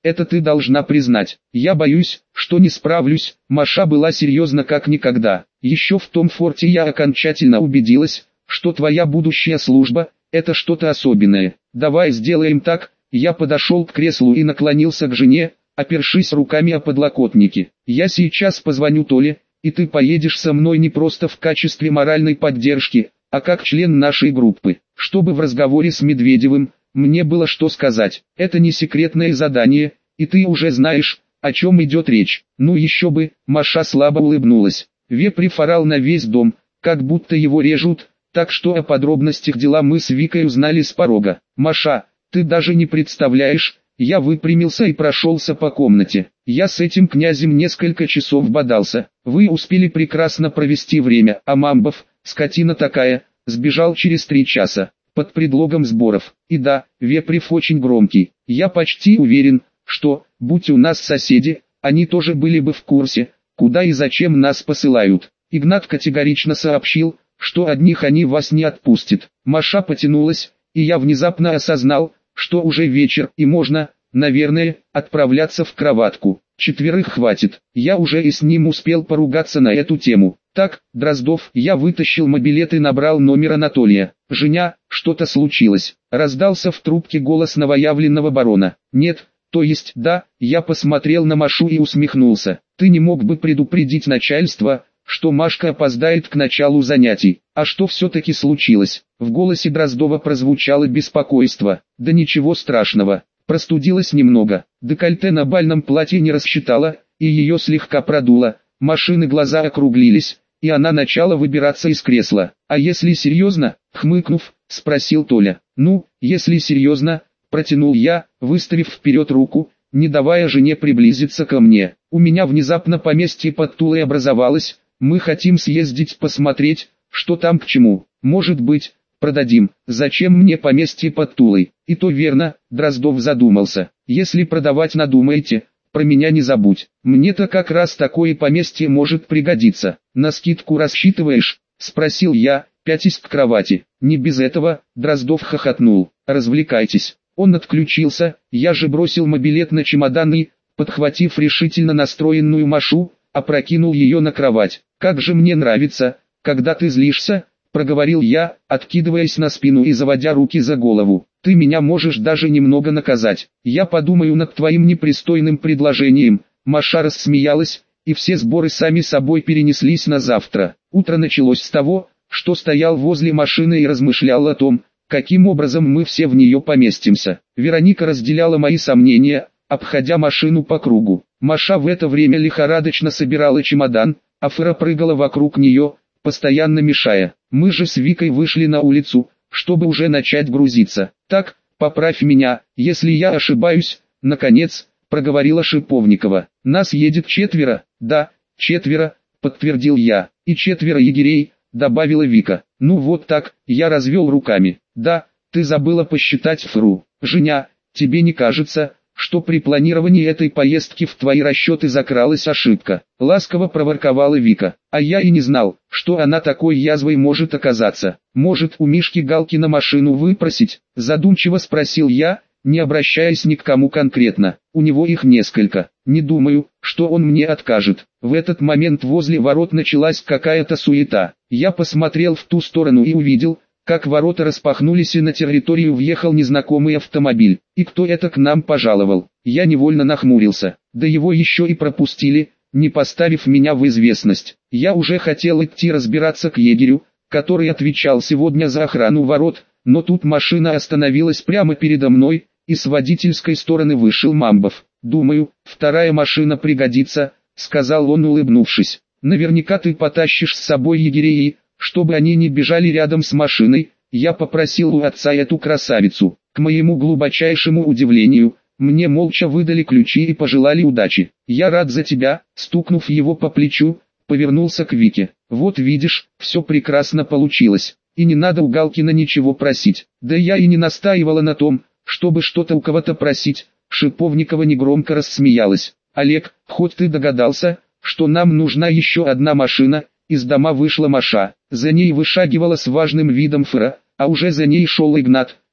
это ты должна признать. Я боюсь, что не справлюсь. Маша была серьезна как никогда. Еще в том форте я окончательно убедилась, что твоя будущая служба – это что-то особенное. Давай сделаем так. Я подошел к креслу и наклонился к жене, опершись руками о подлокотники. Я сейчас позвоню Толе, и ты поедешь со мной не просто в качестве моральной поддержки, а как член нашей группы, чтобы в разговоре с Медведевым мне было что сказать. Это не секретное задание, и ты уже знаешь, о чем идет речь. Ну еще бы. Маша слабо улыбнулась. Вепрев орал на весь дом, как будто его режут, так что о подробностях дела мы с Викой узнали с порога. Маша, ты даже не представляешь. Я выпрямился и прошелся по комнате. Я с этим князем несколько часов бодался. Вы успели прекрасно провести время, а Мамбов, скотина такая, сбежал через три часа, под предлогом сборов. И да, Вепрев очень громкий. Я почти уверен, что, будь у нас соседи, они тоже были бы в курсе, куда и зачем нас посылают. Игнат категорично сообщил, что одних они вас не отпустят. Маша потянулась, и я внезапно осознал, что уже вечер и можно, наверное, отправляться в кроватку. Четверых хватит. Я уже и с ним успел поругаться на эту тему. Так, Дроздов, я вытащил мобилет и набрал номер Анатолия. «Женя, что-то случилось?» Раздался в трубке голос новоявленного барона. «Нет, то есть да», я посмотрел на Машу и усмехнулся. «Ты не мог бы предупредить начальство, что Машка опоздает к началу занятий? А что все-таки случилось?» В голосе Дроздова прозвучало беспокойство. «Да ничего страшного. Простудилась немного. Декольте на бальном платье не рассчитала, и ее слегка продуло. Машины глаза округлились, и она начала выбираться из кресла. А если серьезно?» Хмыкнув, спросил Толя. «Ну, если серьезно», протянул я, выставив вперед руку, не давая жене приблизиться ко мне. «У меня внезапно поместье под Тулой образовалось, мы хотим съездить посмотреть, что там к чему. Может быть, продадим. Зачем мне поместье под Тулой?» «И то верно», Дроздов задумался. «Если продавать надумаете, про меня не забудь. Мне-то как раз такое поместье может пригодиться». «На скидку рассчитываешь?» спросил я, пятясь к кровати. «Не без этого», Дроздов хохотнул. «Развлекайтесь». Он отключился, я же бросил мобилет на чемодан и, подхватив решительно настроенную Машу, опрокинул ее на кровать. «Как же мне нравится, когда ты злишься», проговорил я, откидываясь на спину и заводя руки за голову. «Ты меня можешь даже немного наказать. Я подумаю над твоим непристойным предложением». Маша рассмеялась, и все сборы сами собой перенеслись на завтра. Утро началось с того, что стоял возле машины и размышлял о том, каким образом мы все в нее поместимся. Вероника разделяла мои сомнения, обходя машину по кругу. Маша в это время лихорадочно собирала чемодан, а Фера прыгала вокруг нее, постоянно мешая. Мы же с Викой вышли на улицу, чтобы уже начать грузиться. «Так, поправь меня, если я ошибаюсь», наконец, проговорила Шиповникова. «Нас едет четверо?» «Да, четверо», подтвердил я. «И четверо егерей», добавила Вика. «Ну вот так», я развел руками. «Да, ты забыла посчитать Фру. Женя, тебе не кажется, что при планировании этой поездки в твои расчеты закралась ошибка?» Ласково проворковала Вика. «А я и не знал, что она такой язвой может оказаться. Может, у Мишки Галкина машину выпросить?» Задумчиво спросил я, не обращаясь ни к кому конкретно. «У него их несколько. Не думаю, что он мне откажет». В этот момент возле ворот началась какая-то суета. Я посмотрел в ту сторону и увидел, как ворота распахнулись и на территорию въехал незнакомый автомобиль. «И кто это к нам пожаловал?» Я невольно нахмурился. Да его еще и пропустили, не поставив меня в известность. Я уже хотел идти разбираться к егерю, который отвечал сегодня за охрану ворот, но тут машина остановилась прямо передо мной, и с водительской стороны вышел Мамбов. «Думаю, вторая машина пригодится», — сказал он, улыбнувшись. «Наверняка ты потащишь с собой егерей и, чтобы они не бежали рядом с машиной, я попросил у отца эту красавицу». К моему глубочайшему удивлению, мне молча выдали ключи и пожелали удачи. «Я рад за тебя», стукнув его по плечу, повернулся к Вике. «Вот видишь, все прекрасно получилось, и не надо у Галкина ничего просить». «Да я и не настаивала на том, чтобы что-то у кого-то просить», Шиповникова негромко рассмеялась. «Олег, хоть ты догадался, что нам нужна еще одна машина?» Из дома вышла Маша, за ней вышагивала с важным видом Фера, а уже за ней шел Игнат,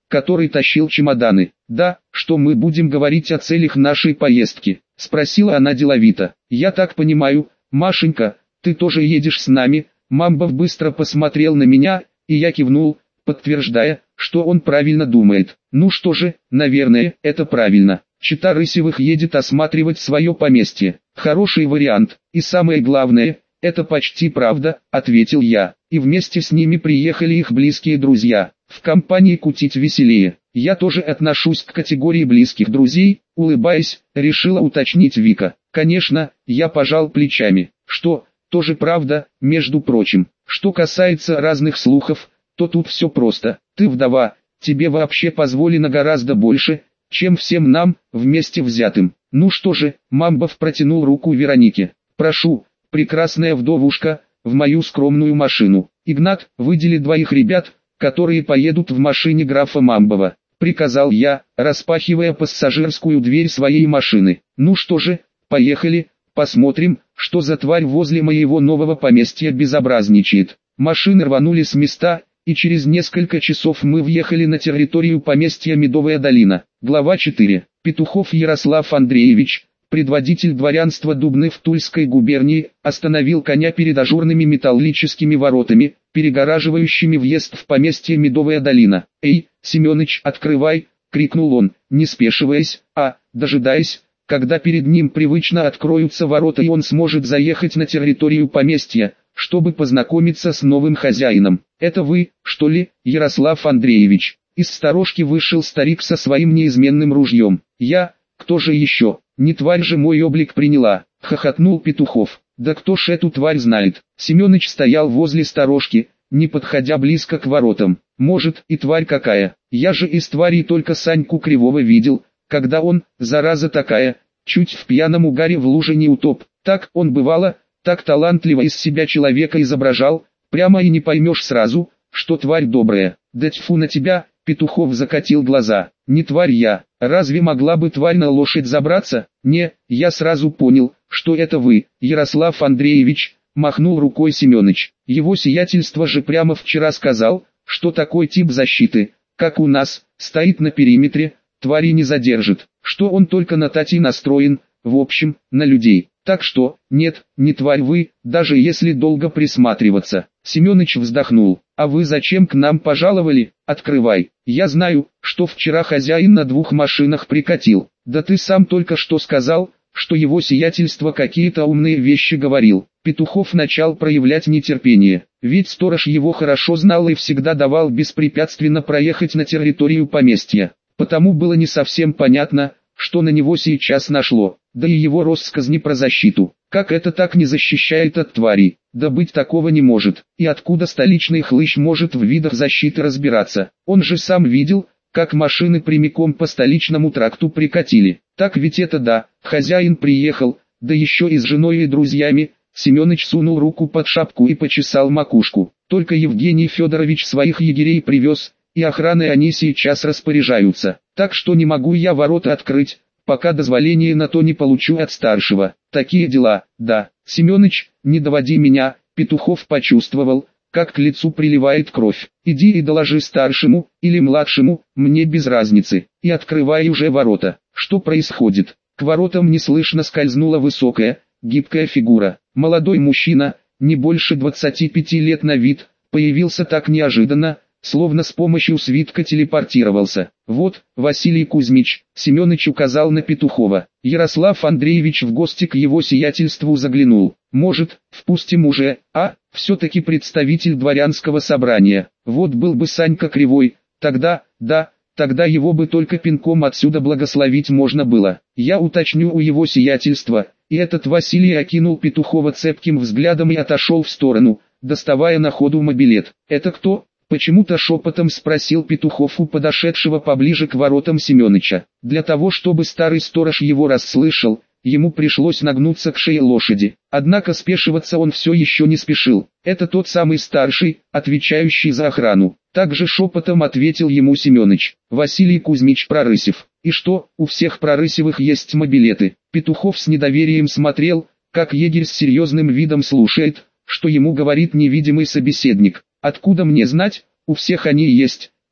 который тащил чемоданы. «Да, что мы будем говорить о целях нашей поездки?» — спросила она деловито. «Я так понимаю, Машенька, ты тоже едешь с нами?» Мамбов быстро посмотрел на меня, и я кивнул, подтверждая, что он правильно думает. «Ну что же, наверное, это правильно. Чета Рысевых едет осматривать свое поместье. Хороший вариант, и самое главное, это почти правда», — ответил я. «И вместе с ними приехали их близкие друзья. В компании кутить веселее. Я тоже отношусь к категории близких друзей», — улыбаясь, решила уточнить Вика. «Конечно», — я пожал плечами. «Что, тоже правда, между прочим. Что касается разных слухов, то тут все просто. Ты вдова, тебе вообще позволено гораздо больше, чем всем нам, вместе взятым». «Ну что же», — Мамбов протянул руку Веронике. «Прошу, прекрасная вдовушка, в мою скромную машину. Игнат, выдели двоих ребят, которые поедут в машине графа Мамбова», — приказал я, распахивая пассажирскую дверь своей машины. «Ну что же, поехали, посмотрим, что за тварь возле моего нового поместья безобразничает». Машины рванули с места, и через несколько часов мы въехали на территорию поместья Медовая долина. Глава четыре. Петухов Ярослав Андреевич, предводитель дворянства Дубны в Тульской губернии, остановил коня перед ажурными металлическими воротами, перегораживающими въезд в поместье Медовая долина. «Эй, Семёныч, открывай!» — крикнул он, не спешиваясь, а, дожидаясь, когда перед ним привычно откроются ворота и он сможет заехать на территорию поместья, чтобы познакомиться с новым хозяином. «Это вы, что ли, Ярослав Андреевич?» Из сторожки вышел старик со своим неизменным ружьем. «Я? Кто же еще? Не тварь же мой облик приняла!» — хохотнул Петухов. «Да кто ж эту тварь знает?» Семёныч стоял возле сторожки, не подходя близко к воротам. «Может, и тварь какая? Я же из тварей только Саньку Кривого видел, когда он, зараза такая, чуть в пьяном угаре в луже не утоп. Так он бывало, так талантливо из себя человека изображал, прямо и не поймешь сразу, что тварь добрая. Да тьфу на тебя!» Петухов закатил глаза. «Не тварь я, разве могла бы тварь на лошадь забраться?» «Не, я сразу понял, что это вы, Ярослав Андреевич», — махнул рукой Семёныч. «Его сиятельство же прямо вчера сказал, что такой тип защиты, как у нас, стоит на периметре, твари не задержит, что он только на тати настроен, в общем, на людей. Так что, нет, не тварь вы, даже если долго присматриваться». Семёныч вздохнул. «А вы зачем к нам пожаловали? Открывай. Я знаю, что вчера хозяин на двух машинах прикатил. Да ты сам только что сказал, что его сиятельство какие-то умные вещи говорил». Петухов начал проявлять нетерпение, ведь сторож его хорошо знал и всегда давал беспрепятственно проехать на территорию поместья. Потому было не совсем понятно, что на него сейчас нашло, да и его россказни про защиту. Как это так не защищает от тварей? Да быть такого не может. И откуда столичный хлыщ может в видах защиты разбираться? Он же сам видел, как машины прямиком по столичному тракту прикатили. Так ведь это да, хозяин приехал, да еще и с женой и друзьями. Семёныч сунул руку под шапку и почесал макушку. Только Евгений Федорович своих егерей привез, и охраной они сейчас распоряжаются. Так что не могу я ворота открыть, пока дозволения на то не получу от старшего. Такие дела, да. Семёныч, не доводи меня. Петухов почувствовал, как к лицу приливает кровь. Иди и доложи старшему, или младшему, мне без разницы, и открывай уже ворота. Что происходит? К воротам неслышно скользнула высокая, гибкая фигура. Молодой мужчина, не больше двадцати пяти лет на вид, появился так неожиданно, словно с помощью свитка телепортировался. «Вот, Василий Кузьмич», — Семёныч указал на Петухова. Ярослав Андреевич в гости к его сиятельству заглянул. «Может, впустим уже, а? Все-таки представитель дворянского собрания. Вот был бы Санька Кривой, тогда, да, тогда его бы только пинком отсюда благословить можно было. Я уточню у его сиятельства». И этот Василий окинул Петухова цепким взглядом и отошел в сторону, доставая на ходу мобилет. «Это кто?» — почему-то шепотом спросил Петухов у подошедшего поближе к воротам Семёныча. Для того, чтобы старый сторож его расслышал, ему пришлось нагнуться к шее лошади. Однако спешиваться он все еще не спешил. «Это тот самый старший, отвечающий за охрану». Также шепотом ответил ему Семёныч. «Василий Кузьмич Прорысев. И что, у всех Прорысевых есть мобилеты?» Петухов с недоверием смотрел, как егерь с серьезным видом слушает, что ему говорит невидимый собеседник. «Откуда мне знать? У всех они есть,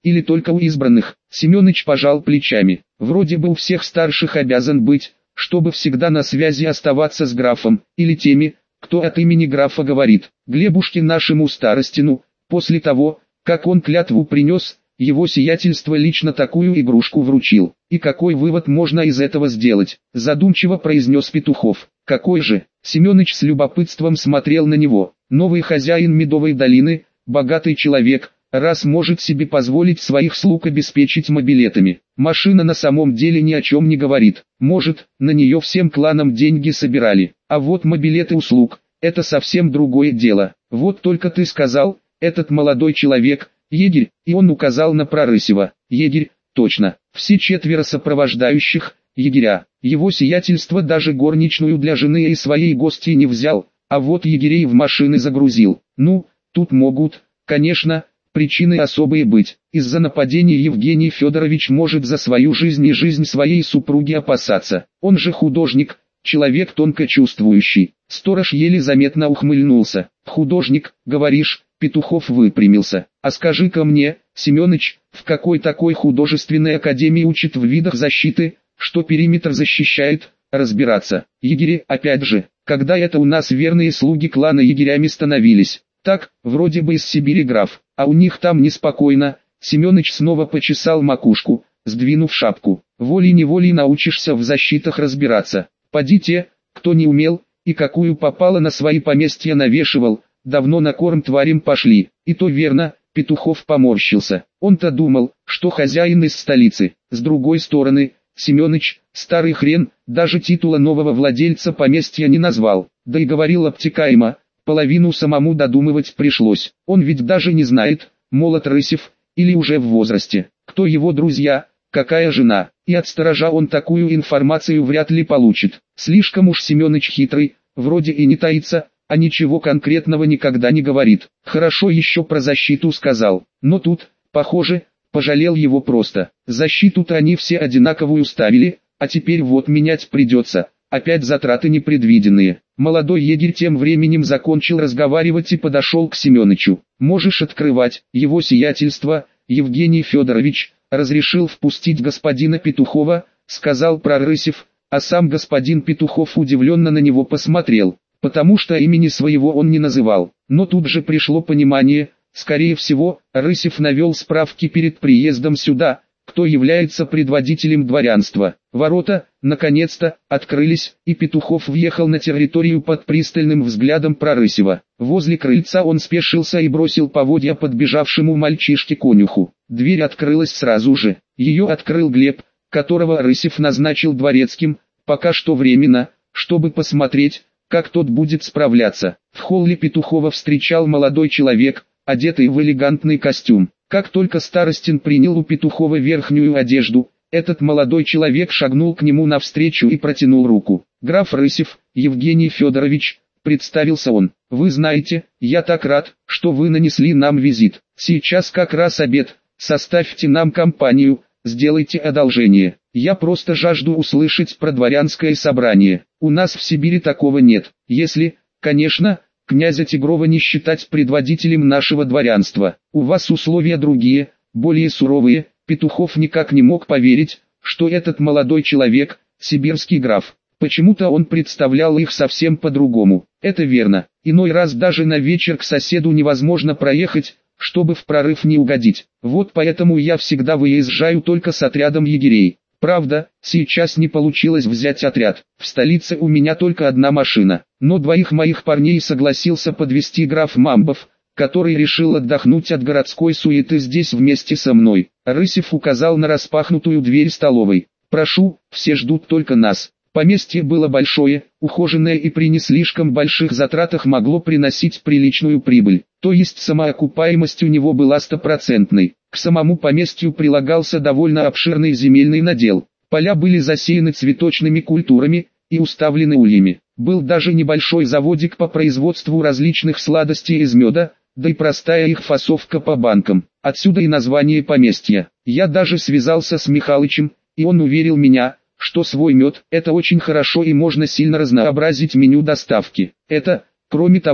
или только у избранных? Семёныч пожал плечами. Вроде бы у всех старших обязан быть, чтобы всегда на связи оставаться с графом, или теми, кто от имени графа говорит. Глебушке нашему старостину, после того, как он клятву принес, его сиятельство лично такую игрушку вручил. И какой вывод можно из этого сделать? Задумчиво произнес Петухов. Какой же? Семёныч с любопытством смотрел на него. Новый хозяин Медовой долины, богатый человек, раз может себе позволить своих слуг обеспечить мобилетами. Машина на самом деле ни о чем не говорит. Может, на нее всем кланам деньги собирали. А вот мобилеты услуг – это совсем другое дело. Вот только ты сказал, этот молодой человек – егерь, и он указал на Прорысева. Егерь, точно. Все четверо сопровождающих – егеря. Его сиятельство даже горничную для жены и своей гости не взял, а вот егерей в машины загрузил. Ну, тут могут, конечно, причины особые быть. Из-за нападения Евгений Федорович может за свою жизнь и жизнь своей супруги опасаться. Он же художник, человек тонко чувствующий. Сторож еле заметно ухмыльнулся. Художник, говоришь? Петухов выпрямился. А скажи-ка мне, Семёныч, в какой такой художественной академии учат в видах защиты, что периметр защищает, разбираться? Егери, опять же, когда это у нас верные слуги клана егерями становились? Так, вроде бы из Сибири граф, а у них там неспокойно. Семёныч снова почесал макушку, сдвинув шапку. Волей-неволей научишься в защитах разбираться. Поди те, кто не умел, и какую попало на свои поместья навешивал, давно на корм тварям пошли. И то верно, Петухов поморщился. Он-то думал, что хозяин из столицы. С другой стороны, Семёныч, старый хрен, даже титула нового владельца поместья не назвал. Да и говорил обтекаемо, половину самому додумывать пришлось. Он ведь даже не знает, молод Рысев, или уже в возрасте, кто его друзья, какая жена. И от сторожа он такую информацию вряд ли получит. Слишком уж Семёныч хитрый, вроде и не таится, а ничего конкретного никогда не говорит. Хорошо еще про защиту сказал, но тут, похоже, пожалел его просто. Защиту-то они все одинаковую ставили, а теперь вот менять придется. Опять затраты непредвиденные. Молодой егерь тем временем закончил разговаривать и подошел к Семёнычу. «Можешь открывать, его сиятельство, Евгений Федорович, разрешил впустить господина Петухова», сказал Прорысев, а сам господин Петухов удивленно на него посмотрел, потому что имени своего он не называл. Но тут же пришло понимание, скорее всего, Рысев навел справки перед приездом сюда, кто является предводителем дворянства. Ворота, наконец-то, открылись, и Петухов въехал на территорию под пристальным взглядом Прорысева. Возле крыльца он спешился и бросил поводья подбежавшему мальчишке-конюху. Дверь открылась сразу же. Ее открыл Глеб, которого Рысев назначил дворецким, пока что временно, чтобы посмотреть, как тот будет справляться. В холле Петухова встречал молодой человек, одетый в элегантный костюм. Как только старостин принял у Петухова верхнюю одежду, этот молодой человек шагнул к нему навстречу и протянул руку. «Граф Рысев, Евгений Федорович», — представился он. «Вы знаете, я так рад, что вы нанесли нам визит. Сейчас как раз обед, составьте нам компанию, сделайте одолжение. Я просто жажду услышать про дворянское собрание. У нас в Сибири такого нет, если, конечно, князя Тигрова не считать предводителем нашего дворянства. У вас условия другие, более суровые». Петухов никак не мог поверить, что этот молодой человек, сибирский граф. Почему-то он представлял их совсем по-другому. Это верно. Иной раз даже на вечер к соседу невозможно проехать, чтобы в прорыв не угодить. Вот поэтому я всегда выезжаю только с отрядом егерей. Правда, сейчас не получилось взять отряд. В столице у меня только одна машина. Но двоих моих парней согласился подвезти граф Мамбов, который решил отдохнуть от городской суеты здесь вместе со мной. Рысев указал на распахнутую дверь столовой. «Прошу, все ждут только нас». Поместье было большое, ухоженное и при не слишком больших затратах могло приносить приличную прибыль. То есть самоокупаемость у него была стопроцентной. К самому поместью прилагался довольно обширный земельный надел. Поля были засеяны цветочными культурами и уставлены ульями. Был даже небольшой заводик по производству различных сладостей из меда, да и простая их фасовка по банкам. Отсюда и название поместья. Я даже связался с Михалычем, и он уверил меня, что свой мед – это очень хорошо и можно сильно разнообразить меню доставки. Это, кроме того,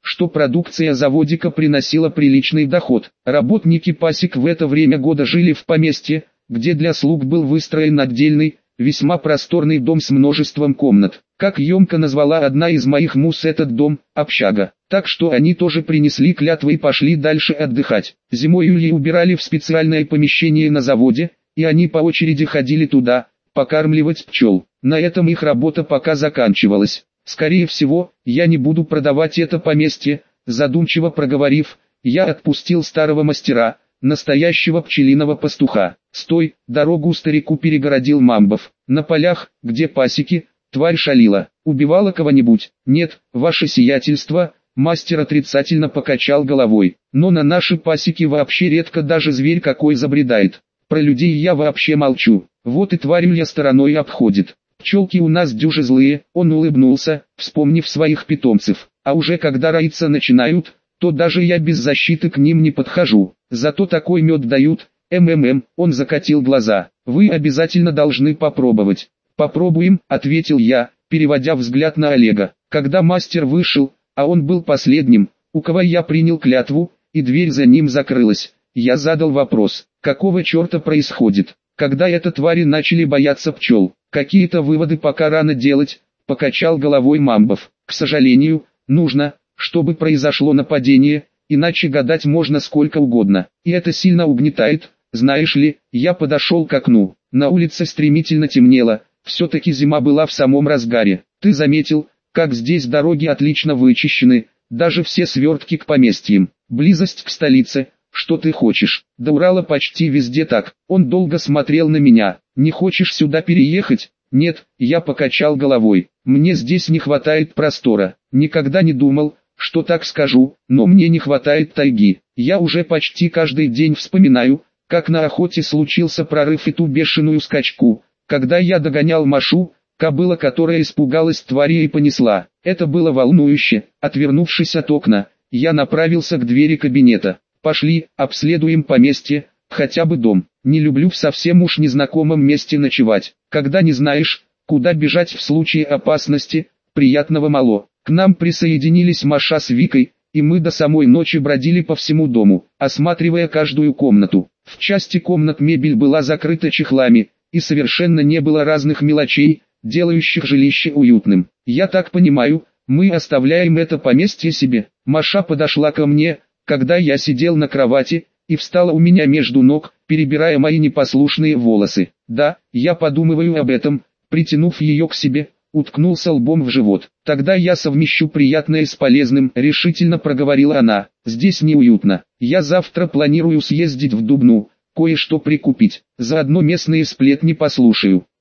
что продукция заводика приносила приличный доход. Работники пасек в это время года жили в поместье, где для слуг был выстроен отдельный, весьма просторный дом с множеством комнат. Как емко назвала одна из моих мус этот дом, общага. Так что они тоже принесли клятвы и пошли дальше отдыхать. Зимой ульи убирали в специальное помещение на заводе, и они по очереди ходили туда, покармливать пчел. На этом их работа пока заканчивалась. Скорее всего, я не буду продавать это поместье, задумчиво проговорив, я отпустил старого мастера, настоящего пчелиного пастуха. Стой, дорогу старику перегородил Мамбов. На полях, где пасеки, тварь шалила. Убивала кого-нибудь? Нет, ваше сиятельство. Мастер отрицательно покачал головой. Но на наши пасеки вообще редко даже зверь какой забредает. Про людей я вообще молчу. Вот и тварь я стороной обходит. Пчелки у нас дюже злые. Он улыбнулся, вспомнив своих питомцев. А уже когда роиться начинают, то даже я без защиты к ним не подхожу. Зато такой мед дают. МММ, он закатил глаза. Вы обязательно должны попробовать. Попробуем, ответил я, переводя взгляд на Олега. Когда мастер вышел, а он был последним, у кого я принял клятву, и дверь за ним закрылась, я задал вопрос, какого черта происходит, когда это твари начали бояться пчел. Какие-то выводы пока рано делать, покачал головой Мамбов. К сожалению, нужно, чтобы произошло нападение, иначе гадать можно сколько угодно, и это сильно угнетает. Знаешь ли, я подошел к окну, на улице стремительно темнело, все-таки зима была в самом разгаре. Ты заметил, как здесь дороги отлично вычищены, даже все свертки к поместьям, близость к столице, что ты хочешь, до Урала почти везде так. Он долго смотрел на меня. Не хочешь сюда переехать? Нет, я покачал головой, мне здесь не хватает простора, никогда не думал, что так скажу, но мне не хватает тайги. Я уже почти каждый день вспоминаю, как на охоте случился прорыв и ту бешеную скачку, когда я догонял Машу, кобыла, которая испугалась твари и понесла. Это было волнующе. Отвернувшись от окна, я направился к двери кабинета. Пошли, обследуем поместье, хотя бы дом. Не люблю в совсем уж незнакомом месте ночевать. Когда не знаешь, куда бежать в случае опасности, приятного мало. К нам присоединились Маша с Викой, и мы до самой ночи бродили по всему дому, осматривая каждую комнату. В части комнат мебель была закрыта чехлами, и совершенно не было разных мелочей, делающих жилище уютным. Я так понимаю, мы оставляем это поместье себе. Маша подошла ко мне, когда я сидел на кровати, и встала у меня между ног, перебирая мои непослушные волосы. Да, я подумываю об этом, притянув ее к себе, уткнулся лбом в живот. Тогда я совмещу приятное с полезным, решительно проговорила она. Здесь неуютно. Я завтра планирую съездить в Дубну, кое-что прикупить. Заодно местные сплетни послушаю.